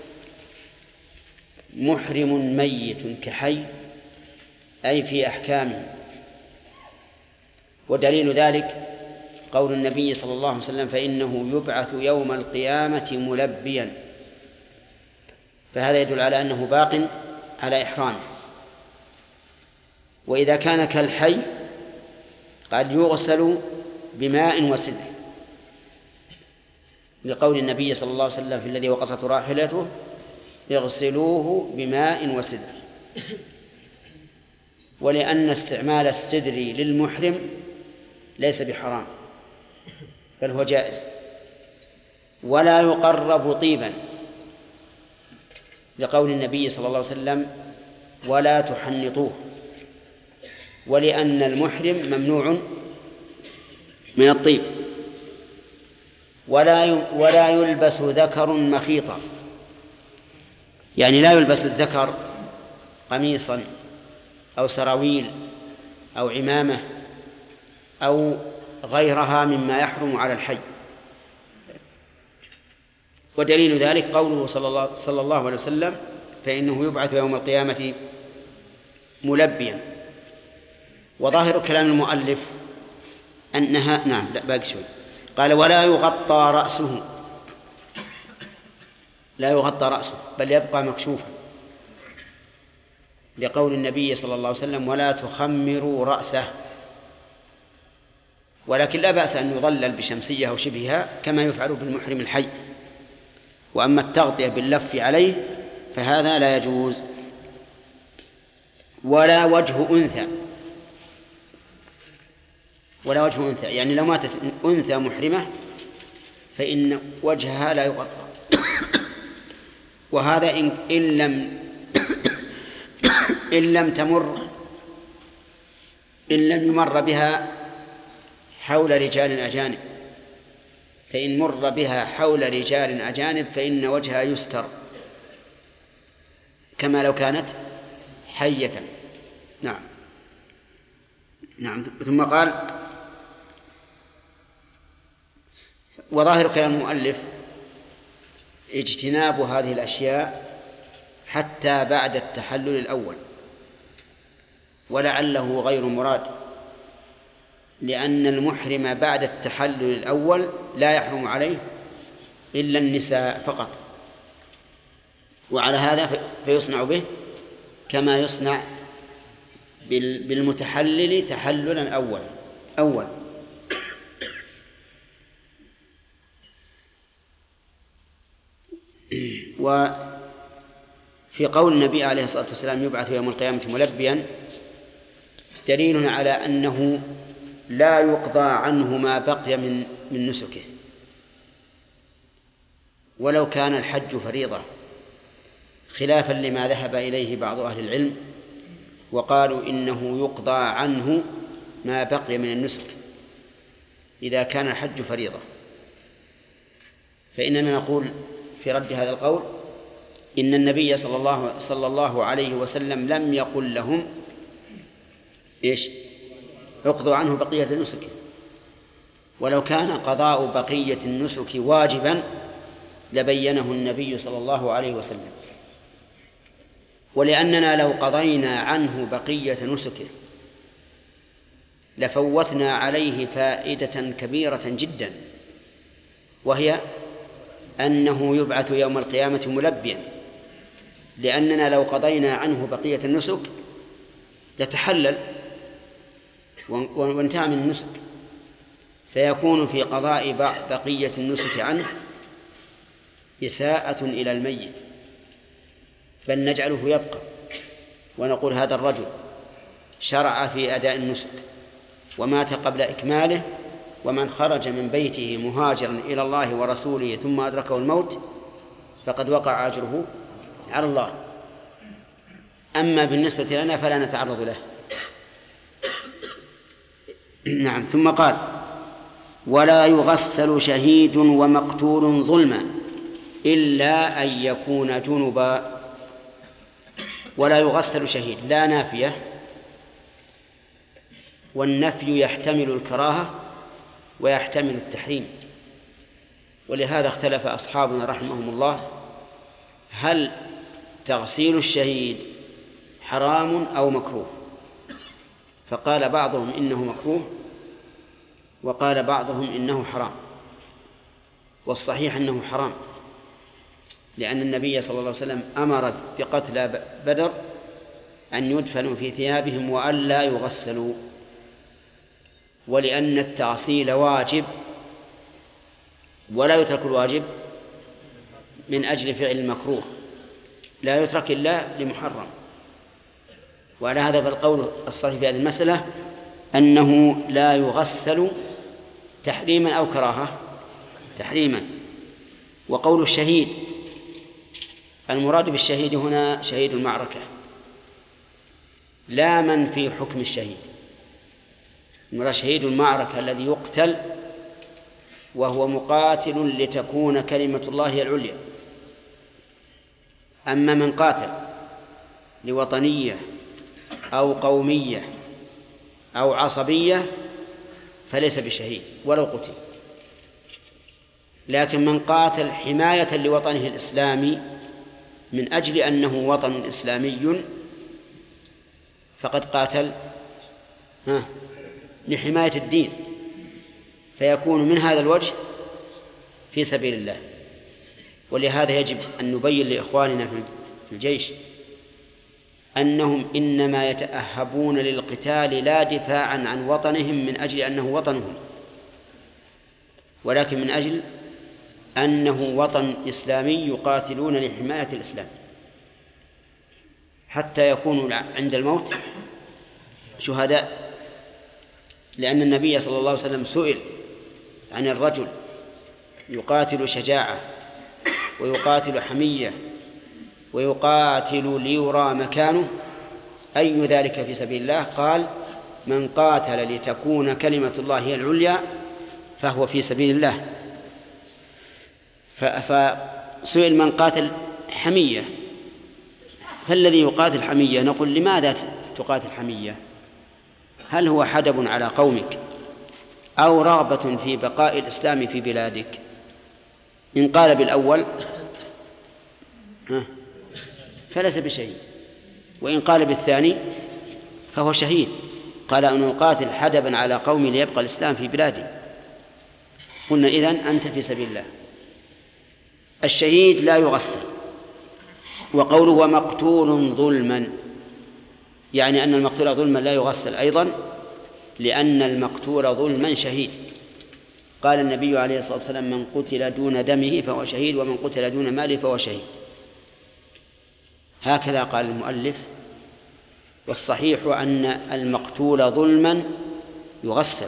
محرم ميت كحي أي في أحكامه، ودليل ذلك قول النبي صلى الله عليه وسلم: فإنه يبعث يوم القيامة ملبيا. فهذا يدل على أنه باق على إحرامه. وإذا كان كالحي قد يغسل بماء وسدر، لقول النبي صلى الله عليه وسلم في الذي وقصت راحلته: اغسلوه بماء وسدر. ولأن استعمال السدر للمحرم ليس بحرام بل هو جائز، ولا يقرب طيبا، لقول النبي صلى الله عليه وسلم ولا تحنطوه، ولأن المحرم ممنوع من الطيب. ولا ولا يلبس ذكر مخيطا، يعني لا يلبس الذكر قميصا أو سراويل أو عمامة أو غيرها مما يحرم على الحي. ودليل ذلك قوله صلى الله, صلى الله عليه وسلم فإنه يبعث يوم القيامة ملبيا. وظاهر كلام المؤلف أنها نعم لا باقي شوي، قال ولا يغطى رأسه، لا يغطى رأسه بل يبقى مكشوفا، لقول النبي صلى الله عليه وسلم ولا تخمروا رأسه. ولكن لا بأس أن يظلل بشمسية أو شبهها كما يفعل بالمحرم الحي. وأما التغطية باللف عليه فهذا لا يجوز. ولا وجه أنثى، ولا وجه أنثى يعني لو ماتت أنثى محرمة فإن وجهها لا يغطى. وهذا إن, إن لم إن لم تمر إن لم يمر بها حول رجال أجانب، فإن مر بها حول رجال أجانب فإن وجهها يستر كما لو كانت حية. نعم نعم. ثم قال وظاهر كلام المؤلف اجتناب هذه الأشياء حتى بعد التحلل الأول، ولعله غير مراد، لأن المحرم بعد التحلل الأول لا يحرم عليه إلا النساء فقط، وعلى هذا فيصنع به كما يصنع بالمتحلل تحللا أول أول وفي قول النبي عليه الصلاة والسلام يبعث يوم القيامة ملبيا دليل على أنه لا يقضى عنه ما بقي من من نسكه، ولو كان الحج فريضة، خلافا لما ذهب إليه بعض أهل العلم وقالوا إنه يقضى عنه ما بقي من النسك إذا كان الحج فريضة. فإننا نقول في رد هذا القول إن النبي صلى الله, صلى الله عليه وسلم لم يقل لهم إيش اقضوا عنه بقية النسك، ولو كان قضاء بقية النسك واجبا لبينه النبي صلى الله عليه وسلم. ولأننا لو قضينا عنه بقية نسكه لفوتنا عليه فائدة كبيرة جدا، وهي أنه يبعث يوم القيامة ملبيا، لأننا لو قضينا عنه بقية النسك لتحلل وانتهى من النسك، فيكون في قضاء بقية النسك عنه إساءة إلى الميت، بل نجعله يبقى ونقول هذا الرجل شرع في أداء النسك ومات قبل إكماله، ومن خرج من بيته مهاجرا إلى الله ورسوله ثم أدركه الموت فقد وقع أجره على الله. أما بالنسبة لنا فلا نتعرض له. نعم. ثم قال ولا يغسل شهيد ومقتول ظلما إلا أن يكون جنبا. ولا يغسل شهيد لا نافية، والنفي يحتمل الكراهة ويحتمل التحريم، ولهذا اختلف أصحابنا رحمهم الله هل تغسيل الشهيد حرام أو مكروه، فقال بعضهم إنه مكروه وقال بعضهم إنه حرام، والصحيح أنه حرام، لأن النبي صلى الله عليه وسلم أمر بقتل بدر أن يدفنوا في ثيابهم وأن لا يغسلوا، ولأن التغسيل واجب ولا يترك الواجب من أجل فعل المكروه، لا يترك إلا لمحرم. وعلى هذا فالقول الصحيح في هذه المسألة أنه لا يغسل تحريما أو كراهة، تحريما وقول الشهيد المراد بالشهيد هنا شهيد المعركة لا من في حكم الشهيد. المراد شهيد المعركة الذي يقتل وهو مقاتل لتكون كلمة الله العليا. أما من قاتل لوطنية أو قومية أو عصبية فليس بشهيد ولو قتل، لكن من قاتل حماية لوطنه الإسلامي من أجل أنه وطن إسلامي فقد قاتل ها لحماية الدين، فيكون من هذا الوجه في سبيل الله. ولهذا يجب أن نبين لإخواننا في الجيش أنهم إنما يتأهبون للقتال لا دفاعا عن وطنهم من أجل أنه وطنهم، ولكن من أجل أنه وطن إسلامي يقاتلون لحماية الإسلام حتى يكونوا عند الموت شهداء. لأن النبي صلى الله عليه وسلم سئل عن الرجل يقاتل شجاعة ويقاتل حمية ويقاتل ليرى مكانه أي ذلك في سبيل الله؟ قال من قاتل لتكون كلمة الله هي العليا فهو في سبيل الله. فسئل من قاتل حمية، فالذي يقاتل حمية نقول لماذا تقاتل حمية؟ هل هو حدب على قومك أو رغبة في بقاء الإسلام في بلادك؟ إن قال بالأول فليس بشهيد، وإن قال بالثاني فهو شهيد. قال أن يقاتل حدبا على قومي ليبقى الإسلام في بلادي. قلنا إذن أنت في سبيل الله. الشهيد لا يغسل. وقوله ومقتول ظلما يعني أن المقتول ظلما لا يغسل أيضا، لأن المقتول ظلما شهيد. قال النبي عليه الصلاة والسلام من قتل دون دمه فهو شهيد ومن قتل دون ماله فهو شهيد. هكذا قال المؤلف. والصحيح أن المقتول ظلما يغسل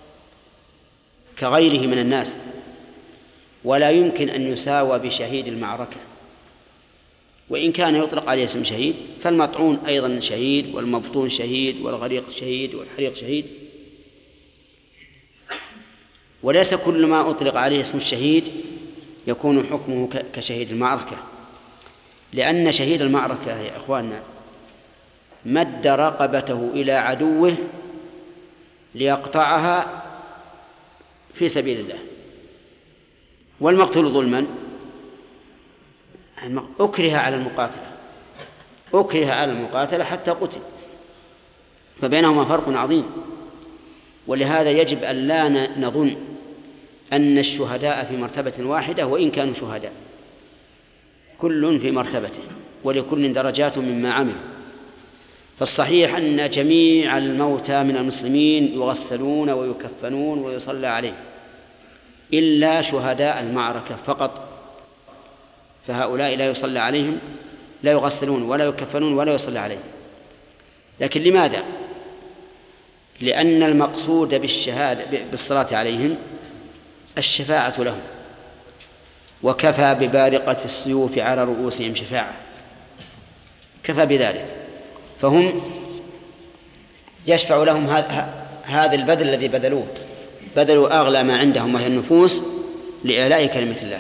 كغيره من الناس، ولا يمكن أن يساوى بشهيد المعركة. وإن كان يطلق عليه اسم شهيد فالمطعون أيضا شهيد، والمبطون شهيد، والغريق شهيد، والحريق شهيد. وليس كل ما أطلق عليه اسم الشهيد يكون حكمه كشهيد المعركة، لأن شهيد المعركة يا إخواننا مد رقبته إلى عدوه ليقطعها في سبيل الله. والمقتول ظلما أكره على المقاتلة أكره على المقاتلة حتى قتل، فبينهما فرق عظيم. ولهذا يجب أن لا نظن أن الشهداء في مرتبة واحدة وإن كانوا شهداء، كل في مرتبته ولكل درجات مما عمل. فالصحيح أن جميع الموتى من المسلمين يغسلون ويكفنون ويصلى عليه إلا شهداء المعركة فقط، فهؤلاء لا يصلى عليهم، لا يغسلون ولا يكفنون ولا يصلى عليهم. لكن لماذا؟ لأن المقصود بالشهادة بالصلاة عليهم الشفاعة لهم، وكفى ببارقة السيوف على رؤوسهم شفاعة، كفى بذلك. فهم يشفع لهم هذا البذل الذي بذلوه، بذلوا أغلى ما عندهم وهي النفوس لإعلاء كلمة الله.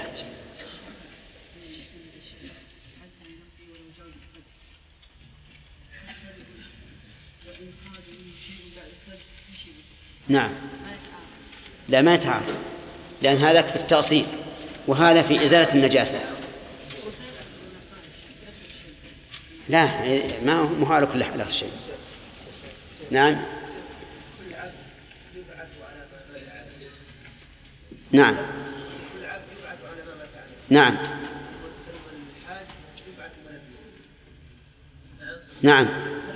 نعم لا ما يتعارض، لأن هذا في التأصيل وهذا في إزالة النجاسة. لا ما هو على كل حال شيء. نعم نعم نعم نعم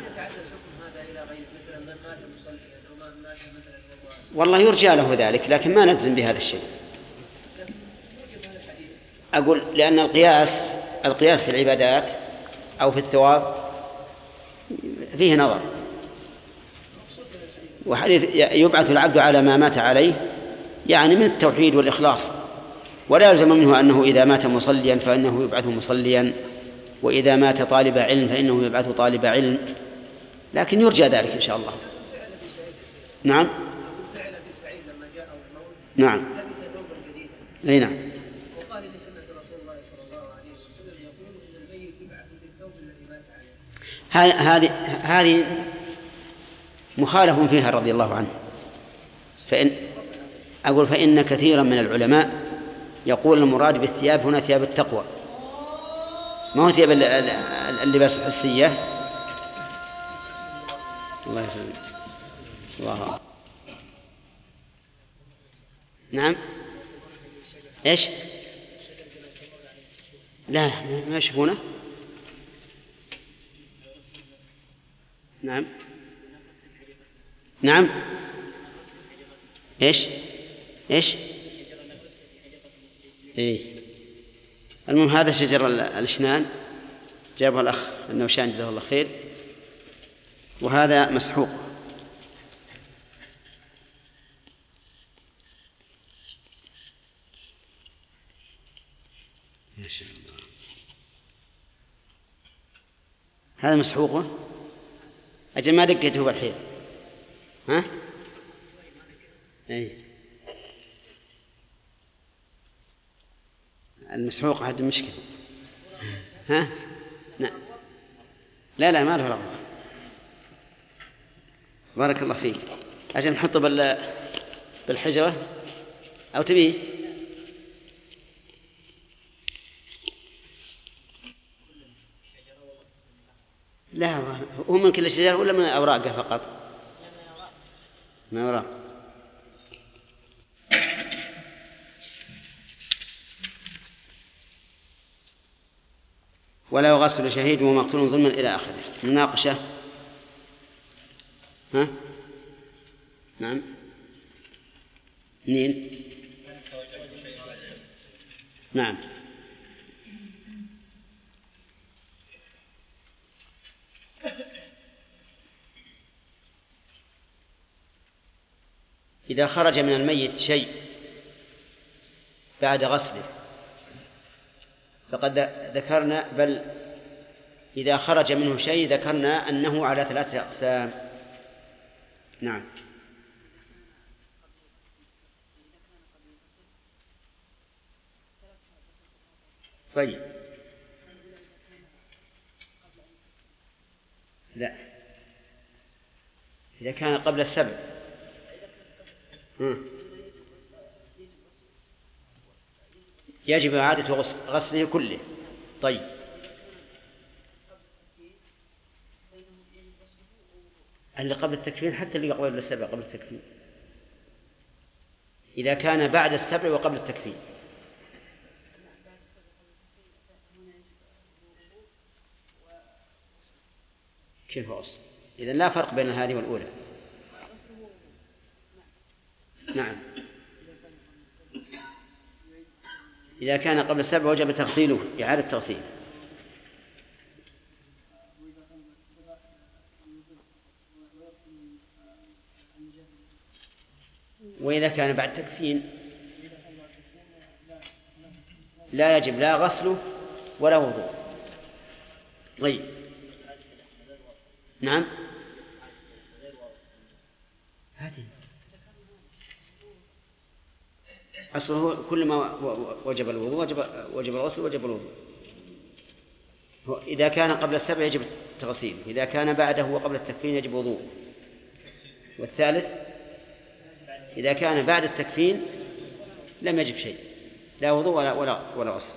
والله يرجى له ذلك، لكن ما نجزم بهذا الشيء. أقول لأن القياس القياس في العبادات أو في الثواب فيه نظر. وحديث يبعث العبد على ما مات عليه يعني من التوحيد والإخلاص، ولا يلزم منه أنه إذا مات مصليا فإنه يبعث مصليا، وإذا مات طالب علم فإنه يبعث طالب علم، لكن يرجى ذلك إن شاء الله. نعم نعم أي نعم. وقال إني سمعت رسول الله صلى الله عليه وسلم يقول إن الميت يبعث بالثوب الذي مات عليه. هذه هذه مخالف فيها رضي الله عنه. فإن أقول فإن كثيرا من العلماء يقول المراد بالثياب هنا ثياب التقوى، ما هو ثياب اللباس الحسية. الله يسلمك. الله. نعم. ايش؟ لا ما يشوفونه. نعم نعم. ايش ايش ايه المهم هذا شجر الاشنان جابه الاخ النوشان جزاه الله خير، وهذا مسحوق. ما شاء الله. هذا مسحوقه أجل ما دقيته بالحيل. ها أي المسحوق هذا مشكلة. ها لا لا, لا ما له رغبة. بارك الله فيك. أجل نحطه بال بالحجرة أو تبيه؟ لا هو من كل الشجر ولا من أوراقه فقط؟ من أوراق. ولا يغسل شهيد ومقتول ظلما إلى آخره. مناقشة. ها نعم اثنين. نعم إذا خرج من الميت شيء بعد غسله فقد ذكرنا، بل إذا خرج منه شيء ذكرنا أنه على ثلاثة أقسام. نعم طيب لا إذا كان قبل السبع يجب إعادة غسله كله. طيب اللي قبل التكفين حتى اللي قبل السبع قبل التكفين، إذا كان بعد السبع وقبل التكفين. كيف أصل؟ إذن لا فرق بين هذه والأولى. نعم إذا كان قبل السبع وجب تغسيله إعادة تغسيله. وإذا كان بعد تكفين لا يجب لا غسله ولا وضوء. طيب نعم هذه أصله كل ما وجب الوضوء وجب وجب الغسل وجب الوضوء. إذا كان قبل السبع يجب التغسيل، إذا كان بعده وقبل التكفين يجب وضوء. والثالث إذا كان بعد التكفين لم يجب شيء، لا وضوء ولا ولا ولا غسل.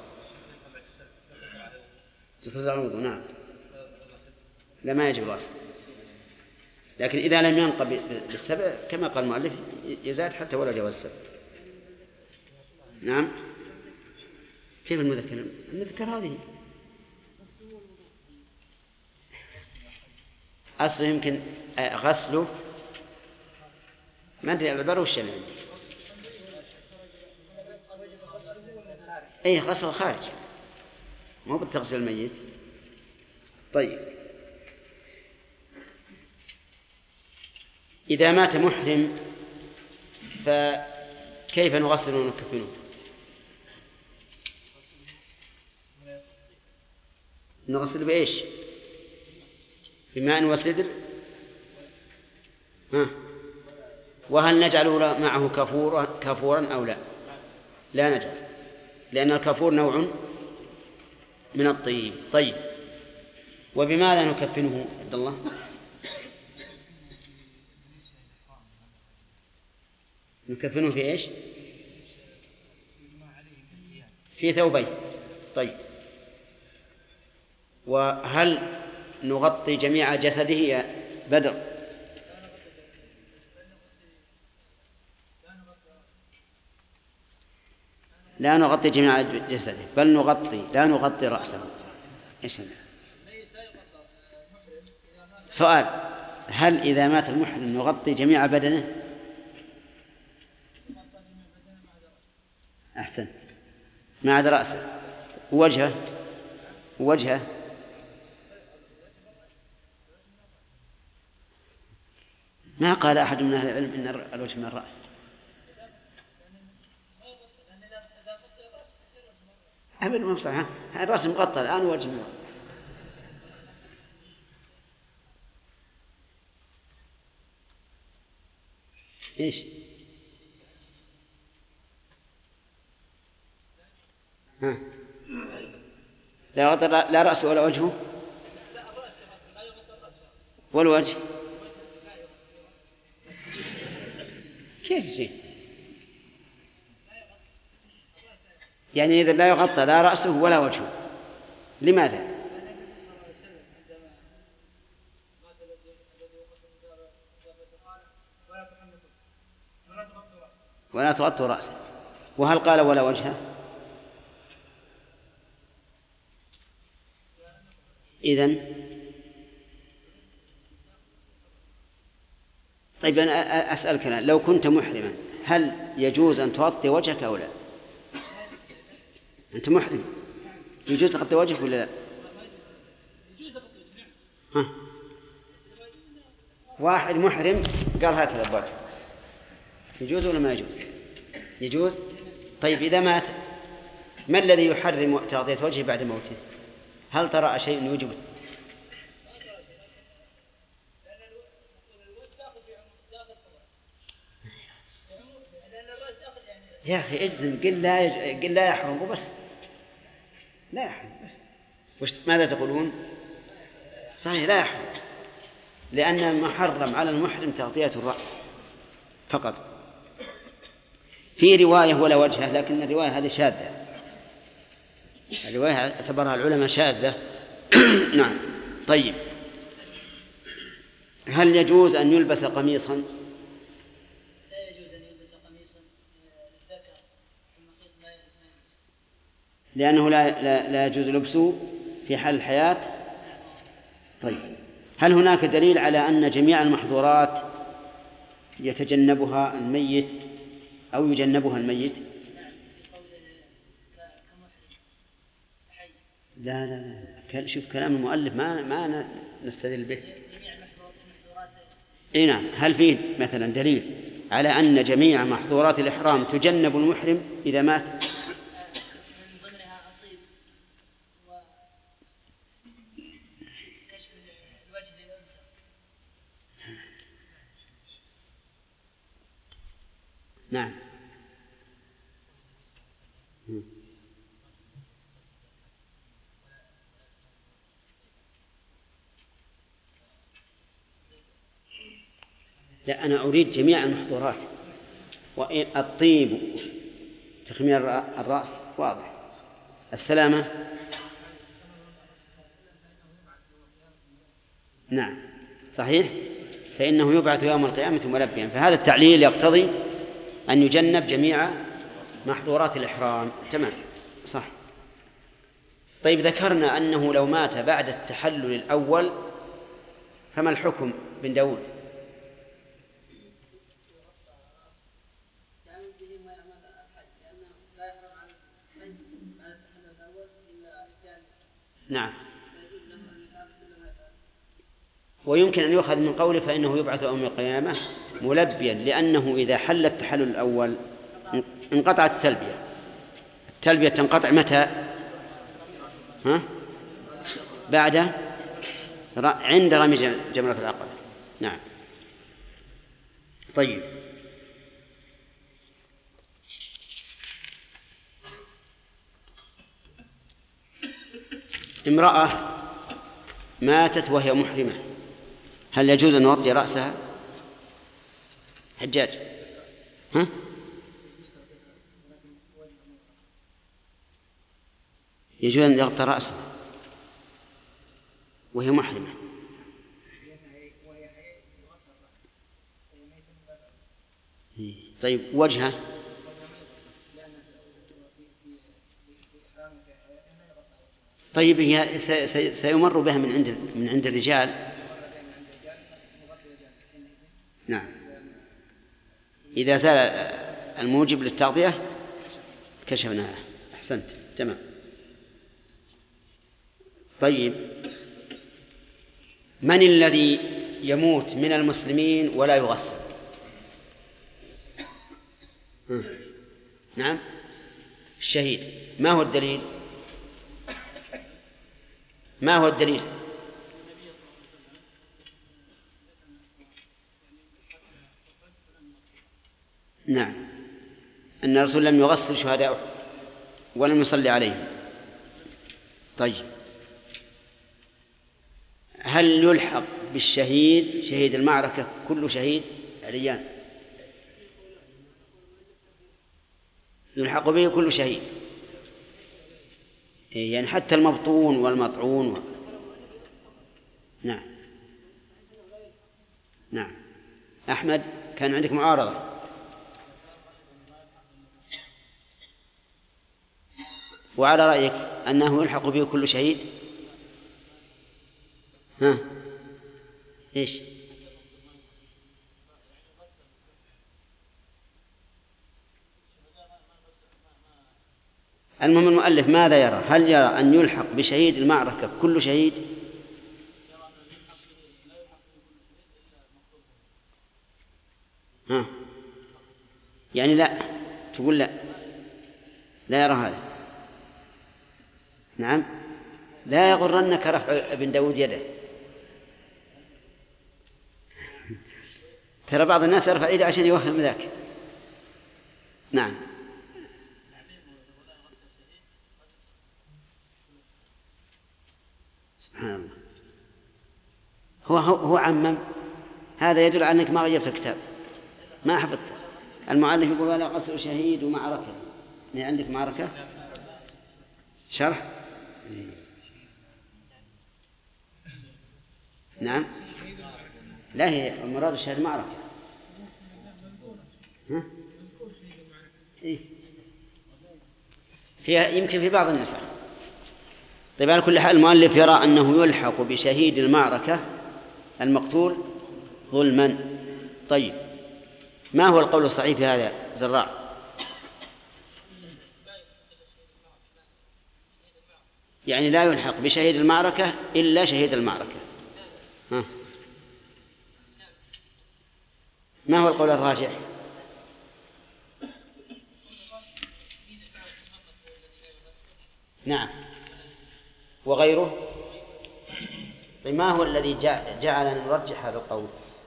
تتزع الوضوء. نعم لا ما يجب الغسل، لكن إذا لم ينقض بالسبع كما قال المؤلف يزاد حتى ولا جواز السبع. نعم كيف المذكر؟ المذكر هذه أصله يمكن غسله ما أدري العبارة وش اللي عندي. أي غسل الخارج مو بالتغسيل الميت. طيب إذا مات محرم فكيف نغسل ونكفنه؟ نغسل بإيش؟ بماء وسدر. ها. وهل نجعل معه كفورا كفورا أو لا؟ لا نجعل، لأن الكفور نوع من الطيب. طيب، وبماذا نكفنه عبد الله؟ نكفنه في إيش؟ في ثوبين. طيب، وهل نغطي جميع جسده يا بدر؟ لا نغطي جميع جسده، بل نغطي لا نغطي رأسه. إيش هذا؟ سؤال: هل إذا مات المحرم نغطي جميع بدنه؟ أحسن، ما عدا رأسه ووجهه. ووجهه ما قال أحد من أهل العلم إن الوجه من الرأس. أبدا ما بصح، الرأس مغطى الآن ووجه من الرأس. إيش؟ ها. لا يغطي لا رأسه ولا وجهه والوجه. كيف شيء؟ يعني إذا لا يغطى لا رأسه ولا وجهه، لماذا؟ ولا تغطوا رأسه. وهل قال ولا وجهه؟ إذن طيب، أنا أسألك الآن، لو كنت محرما هل يجوز أن تغطي وجهك أو لا؟ أنت محرم، يجوز تغطي وجهك ولا لا؟ ها. واحد محرم قال هكذا بوجهه، يجوز ولا ما يجوز؟ يجوز. طيب، إذا مات ما الذي يحرم تغطية وجهه بعد موته؟ هل ترى شيء يوجب؟ يا أخي اجزم، قل لا يج... قل لا يحرم وبس، لا يحرم بس. وش ماذا تقولون؟ صحيح لا يحرم، لأن محرم على المحرم تغطية الرأس فقط. في رواية ولا وجهه، لكن الرواية هذه شاذة، الرواية اعتبرها العلماء شاذة. نعم. طيب، هل يجوز أن يلبس قميصا؟ لا يجوز أن يلبس قميصا للذكر المخيط ما يلبس، لأنه لا, لا, لا يجوز لبسه في حال الحياة. طيب، هل هناك دليل على أن جميع المحظورات يتجنبها الميت أو يجنبها الميت؟ لا لا لا، شوف كلام المؤلف ما ما نستدل به. اي نعم. هل فيه مثلا دليل على أن جميع محظورات الإحرام تجنب المحرم إذا مات؟ من ضمنها الطيب وكشف الوجه للأنثى. نعم. لا، أنا أريد جميع المحظورات. والطيب تخمير الرأس واضح. السلامة نعم صحيح، فإنه يبعث يوم القيامة ملبيا، فهذا التعليل يقتضي أن يجنب جميع محظورات الإحرام. تمام صح. طيب، ذكرنا أنه لو مات بعد التحلل الأول فما الحكم بن داود؟ نعم. ويمكن أن يؤخذ من قوله فإنه يبعث يوم القيامة ملبيا، لأنه إذا حل التحلل الأول انقطعت التلبية. التلبية تنقطع متى؟ ها؟ بعد عند رمي جمرة العقبة. نعم. طيب، امرأة ماتت وهي محرمة، هل يجوز أن نغطي رأسها؟ حجاج، ها؟ يجوز أن يغطى رأسه وهي محرمة. طيب، وجهه؟ طيب، هي سيمر بها من عند من عند الرجال. نعم، إذا زال الموجب للتغطية كشفناها. أحسنت، تمام. طيب، من الذي يموت من المسلمين ولا يغسل؟ نعم، الشهيد. ما هو الدليل؟ ما هو الدليل؟ نعم، أن الرسول لم يغسل شهداء ولم يصلي عليهم. طيب، هل يلحق بالشهيد شهيد المعركة كل شهيد عريان؟ يلحق به كل شهيد، يعني حتى المبطون والمطعون و... نعم. نعم. أحمد، كان عندك معارضة. وعلى رأيك أنه يلحق به كل شهيد؟ ها، إيش؟ المهم المؤلف ماذا يرى؟ هل يرى أن يلحق بشهيد المعركة كل شهيد؟ ها، يعني لا، تقول لا، لا يرى هذا. نعم، لا يغرنك رفع ابن داود يده. ترى بعض الناس يرفع يده عشان يوهم ذاك. نعم. سبحان الله، هو هو عمم. هذا يدل على أنك ما غيرت الكتاب، ما حفظته. المؤلف يقول ولا غسل شهيد ومعركة. ما عندك معركة شرح؟ نعم، لا، هي المراد الشهيد معركة. ها؟ إيه؟ هي يمكن في بعض النسخ. طيب، على كل حال المؤلف يرى أنه يلحق بشهيد المعركة المقتول ظلما. طيب، ما هو القول الصحيح في هذا زراع؟ يعني لا يلحق بشهيد المعركة إلا شهيد المعركة. ها. ما هو القول الراجح؟ نعم، وغيره. طيب، ما هو الذي جعلنا نرجح هذا القول؟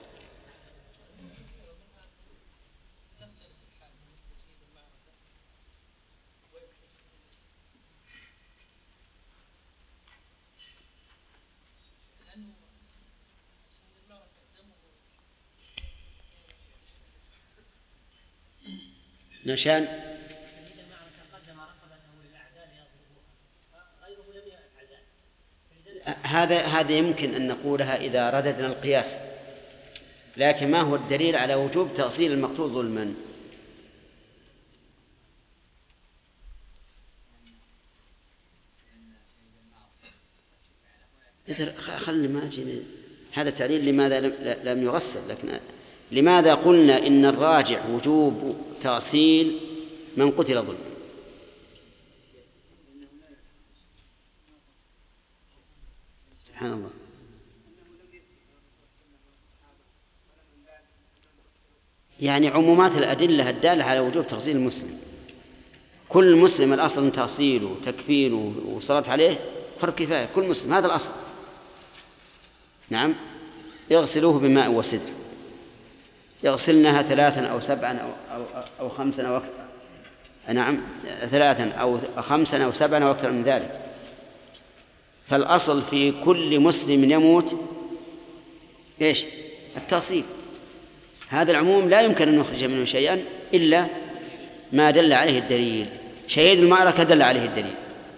نشان هذا هذا يمكن أن نقولها إذا رددنا القياس، لكن ما هو الدليل على وجوب تأصيل المقتول ظلما؟ خلي ما أجي هذا تعليل لماذا لم يغسل، لكن لماذا قلنا إن الراجع وجوب تأصيل من قتل ظلما؟ سبحان الله. يعني عمومات الأدلة الدالة على وجوب تغسيل المسلم، كل مسلم الأصل تأصيله وتكفينه وصلاة عليه فرض كفاية كل مسلم، هذا الأصل. نعم، يغسلوه بماء وسدر، يغسلنها ثلاثا أو سبعا أو, أو, أو خمسا أو أكثر. نعم، ثلاثا أو خمسا أو سبعا أو أكثر من ذلك. فالأصل في كل مسلم يموت إيش؟ التغسيل. هذا العموم لا يمكن أن نخرج منه شيئا إلا ما دل عليه الدليل. شهيد المعركة دل عليه الدليل.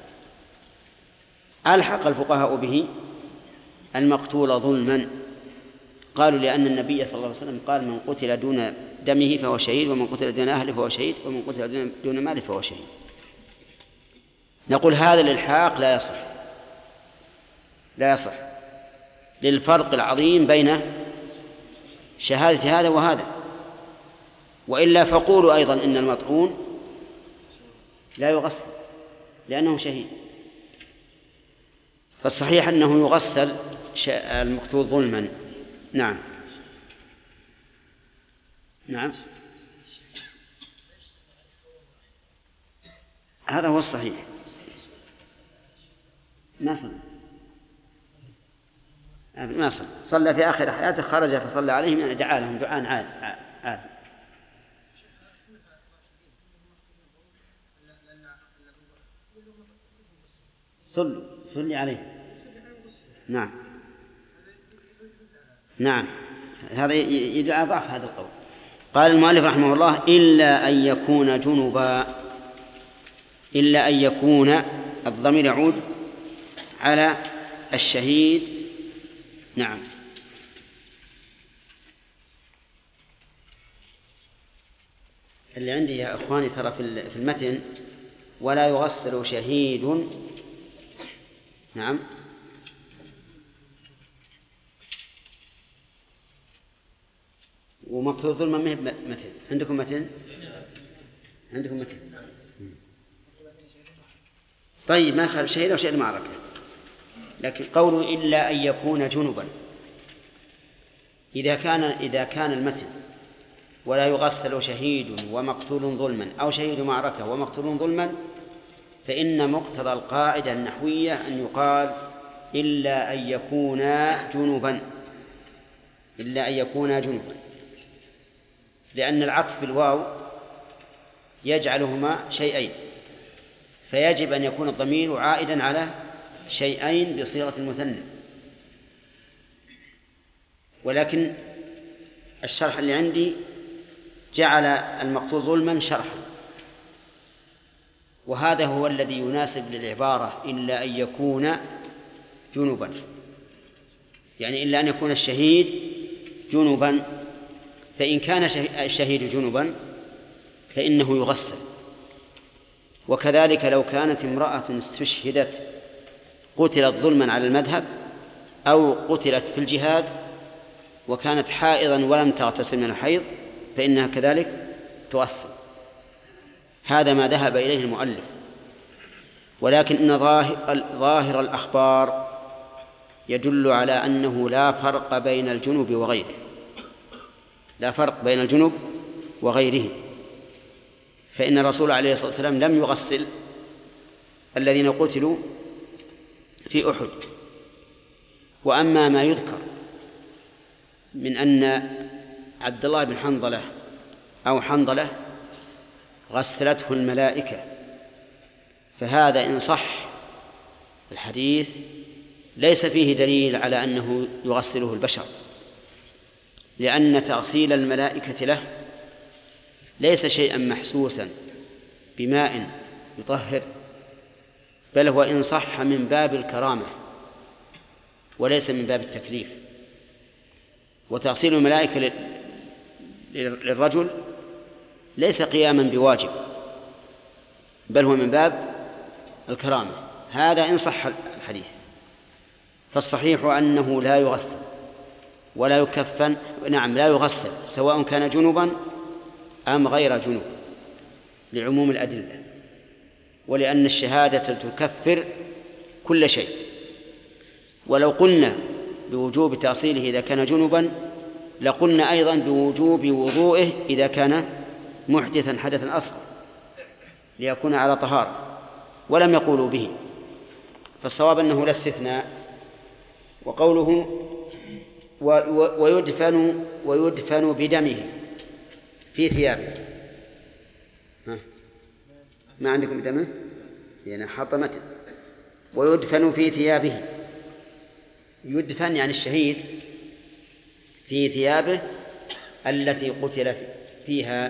ألحق الفقهاء به المقتول ظلما، قالوا لأن النبي صلى الله عليه وسلم قال: من قتل دون دمه فهو شهيد، ومن قتل دون أهله فهو شهيد، ومن قتل دون ماله فهو شهيد. نقول هذا الإلحاق لا يصح، لا يصح للفرق العظيم بين شهادة هذا وهذا. وإلا فقولوا أيضا إن المطعون لا يغسل لأنه شهيد. فالصحيح أنه يغسل المقتول ظلما. نعم نعم، هذا هو الصحيح. ما صلى ما صلى صلى في آخر حياته، خرج فصلى عليهم، دعا لهم دعاء عاد عاد. صلوا صلي عليه. نعم نعم، هذا يدعى ضعف هذا القول. قال المؤلف رحمه الله: إلا أن يكون جنبا. إلا أن يكون، الضمير يعود على الشهيد. نعم، اللي عندي يا أخواني ترى في المتن: ولا يغسل شهيد. نعم، ومقتول ظلما ما هي مثل. عندكم متن؟ عندكم متن؟ طيب، ما خالف شهيد أو شهيد المعركة، لكن قوله إلا أن يكون جنبا. إذا كان إذا كان المتن ولا يغسل شهيد ومقتول ظلما، أو شهيد معركة ومقتول ظلما، فإن مقتضى القاعدة النحوية أن يقال إلا أن يكونا جنبا، إلا أن يكونا جنبا، لأن العطف بالواو يجعلهما شيئين، فيجب أن يكون الضمير عائدا على شيئين بصيغة المثنى. ولكن الشرح اللي عندي جعل المقتول ظلما شرحا، وهذا هو الذي يناسب للعبارة إلا أن يكون جنبا، يعني إلا أن يكون الشهيد جنبا. فإن كان الشهيد جنبا فإنه يغسل. وكذلك لو كانت امرأة استشهدت قتلت ظلما على المذهب، أو قتلت في الجهاد وكانت حائضا ولم تغتسل من الحيض، فإنها كذلك تغسل. هذا ما ذهب إليه المؤلف. ولكن إن ظاهر, ظاهر الأخبار يدل على أنه لا فرق بين الجنب وغيره، لا فرق بين الجنب وغيره. فإن الرسول عليه الصلاة والسلام لم يغسل الذين قتلوا في أحد. وأما ما يذكر من أن عبد الله بن حنظلة أو حنظلة غسلته الملائكة، فهذا إن صح الحديث ليس فيه دليل على أنه يغسله البشر، لأن تغسيل الملائكة له ليس شيئا محسوسا بماء يطهر، بل هو إن صح من باب الكرامة وليس من باب التكليف. وتغسيل الملائكة للرجل ليس قياما بواجب، بل هو من باب الكرامة. هذا إن صح الحديث. فالصحيح أنه لا يغسل ولا يكفن، نعم لا يغسل سواء كان جنبا أم غير جنوب، لعموم الأدلة، ولأن الشهادة تكفر كل شيء. ولو قلنا بوجوب تغسيله إذا كان جنبا لقلنا أيضا بوجوب وضوئه إذا كان محدثا حدثا أصغر ليكون على طهارة، ولم يقولوا به. فالصواب أنه لا استثناء. وقوله ويدفن ويدفن بدمه في ثيابه. ها. ما عندكم دمه؟ يعني حطمت. ويدفن في ثيابه. يدفن يعني الشهيد في ثيابه التي قتل فيها،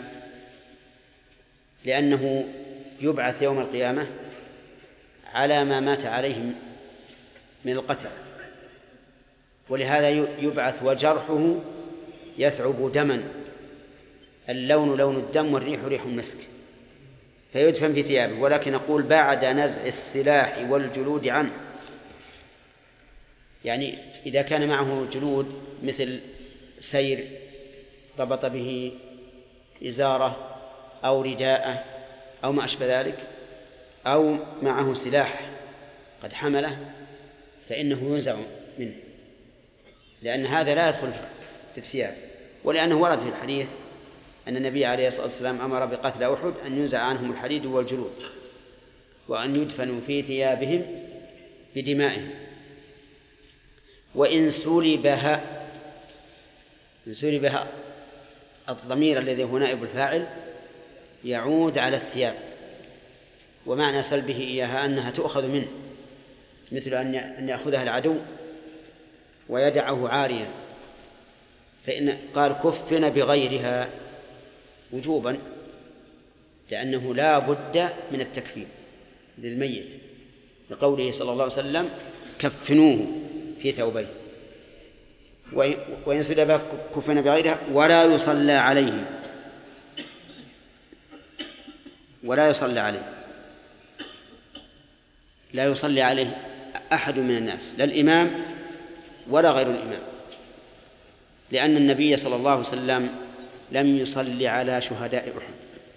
لأنه يبعث يوم القيامة على ما مات عليه من القتل، ولهذا يبعث وجرحه يثعب دما، اللون لون الدم والريح ريح المسك، فيدفن في ثيابه. ولكن نقول بعد نزع السلاح والجلود عنه، يعني إذا كان معه جلود مثل سير ربط به إزارة أو رداءه أو ما أشبه ذلك، أو معه سلاح قد حمله، فإنه ينزع منه، لأن هذا لا يدخل في الثياب. ولأنه ورد في الحديث أن النبي عليه الصلاة والسلام أمر بقتل أحد أن ينزع عنهم الحديد والجلود وأن يدفنوا في ثيابهم بدمائهم. وإن سلبها، إن سلبها الضمير الذي هو نائب الفاعل يعود على الثياب، ومعنى سلبه إياها أنها تؤخذ منه، مثل أن يأخذها العدو ويدعه عاريا، فإن قال كفن بغيرها وجوبا، لأنه لا بد من التكفين للميت، لقوله صلى الله عليه وسلم كفنوه في ثوبين. وإن سلب كفن بغيرها ولا يصلى عليه، ولا يصلى عليه، لا يصلي عليه أحد من الناس، لا الإمام ولا غير الإمام، لأن النبي صلى الله عليه وسلم لم يصلي على شهداء أحد،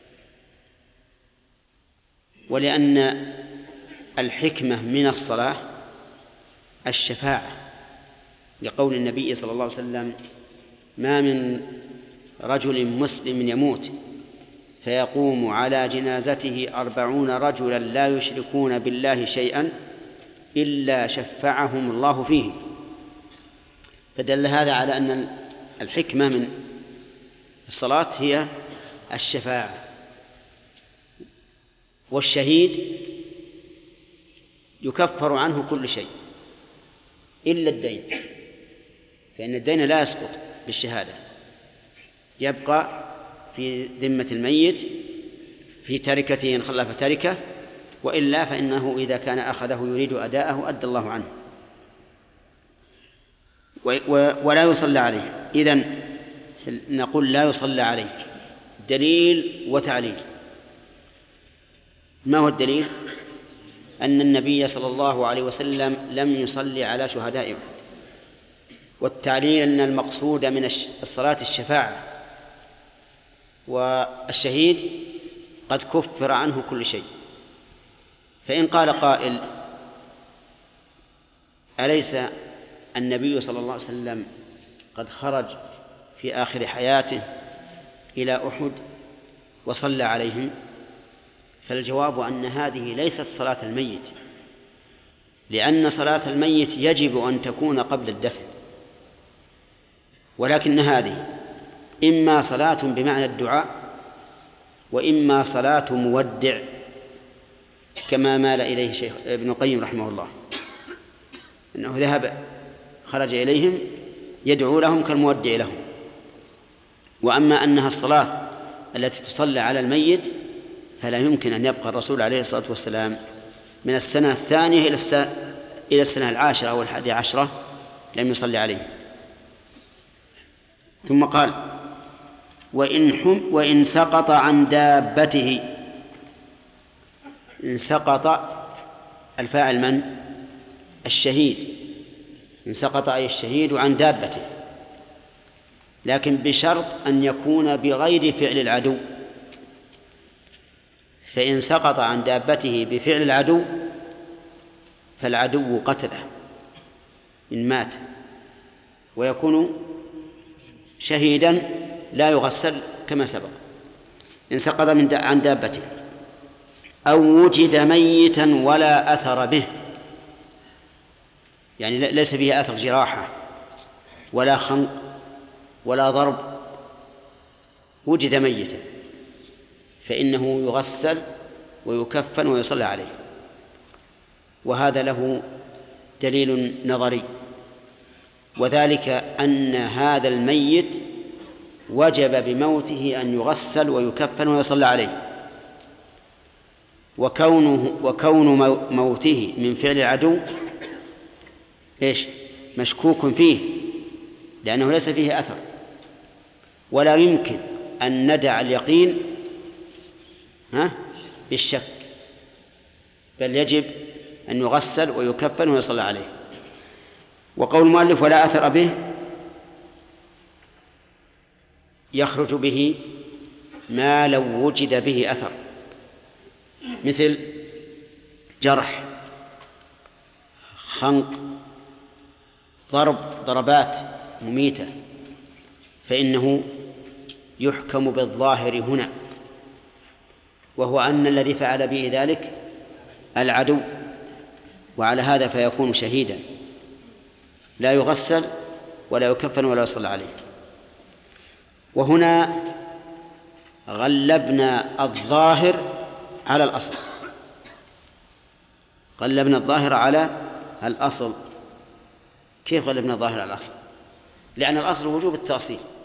ولأن الحكمة من الصلاة الشفاعة، لقول النبي صلى الله عليه وسلم ما من رجل مسلم يموت فيقوم على جنازته أربعون رجلا لا يشركون بالله شيئا إلا شفعهم الله فيه. فدل هذا على أن الحكمة من الصلاة هي الشفاعة. والشهيد يكفر عنه كل شيء إلا الدين، فإن الدين لا يسقط بالشهادة، يبقى في ذمة الميت في تركته إن خلف تركه، وإلا فإنه إذا كان أخذه يريد أداءه أدى الله عنه. ولا يصلى عليه، إذن نقول لا يصلى عليه دليل وتعليل. ما هو الدليل؟ أن النبي صلى الله عليه وسلم لم يصلي على شهداء أحد، والتعليل أن المقصود من الصلاة الشفاعة، والشهيد قد كفر عنه كل شيء. فإن قال قائل أليس النبي صلى الله عليه وسلم قد خرج في آخر حياته إلى أحد وصلى عليهم؟ فالجواب أن هذه ليست صلاة الميت، لأن صلاة الميت يجب أن تكون قبل الدفن، ولكن هذه إما صلاة بمعنى الدعاء وإما صلاة مودع، كما مال إليه شيخ ابن القيم رحمه الله، أنه ذهب خرج إليهم يدعو لهم كالمودع لهم. وأما أنها الصلاة التي تصلى على الميت فلا يمكن أن يبقى الرسول عليه الصلاة والسلام من السنة الثانية إلى السنة العاشرة أو الحادية عشرة لم يصلي عليه. ثم قال وإن, حم وإن سقط عن دابته. إن سقط الفاعل من؟ الشهيد. إن سقط أي الشهيد عن دابته، لكن بشرط أن يكون بغير فعل العدو. فإن سقط عن دابته بفعل العدو فالعدو قتله إن مات، ويكون شهيدا لا يغسل كما سبق. إن سقط من عن دابته أو وجد ميتا ولا أثر به. يعني ليس فيه أثر جراحة ولا خنق ولا ضرب، وجد ميتا، فإنه يغسل ويكفن ويصلى عليه. وهذا له دليل نظري، وذلك أن هذا الميت وجب بموته أن يغسل ويكفن ويصلى عليه، وكونه وكون موته من فعل العدو إيش؟ مشكوك فيه، لأنه ليس فيه أثر، ولا يمكن أن ندع اليقين ها بالشك، بل يجب أن يغسل ويكفن ويصلى عليه. وقول المؤلف ولا أثر به يخرج به ما لو وجد به أثر، مثل جرح، خنق، ضرب ضربات مميتة، فإنه يحكم بالظاهر هنا، وهو أن الذي فعل به ذلك العدو، وعلى هذا فيكون شهيدا، لا يغسل ولا يكفن ولا يصلى عليه. وهنا غلبنا الظاهر على الأصل، غلبنا الظاهر على الأصل. كيف غلبنا الظاهر على الأصل؟ لأن الأصل وجوب التأصيل،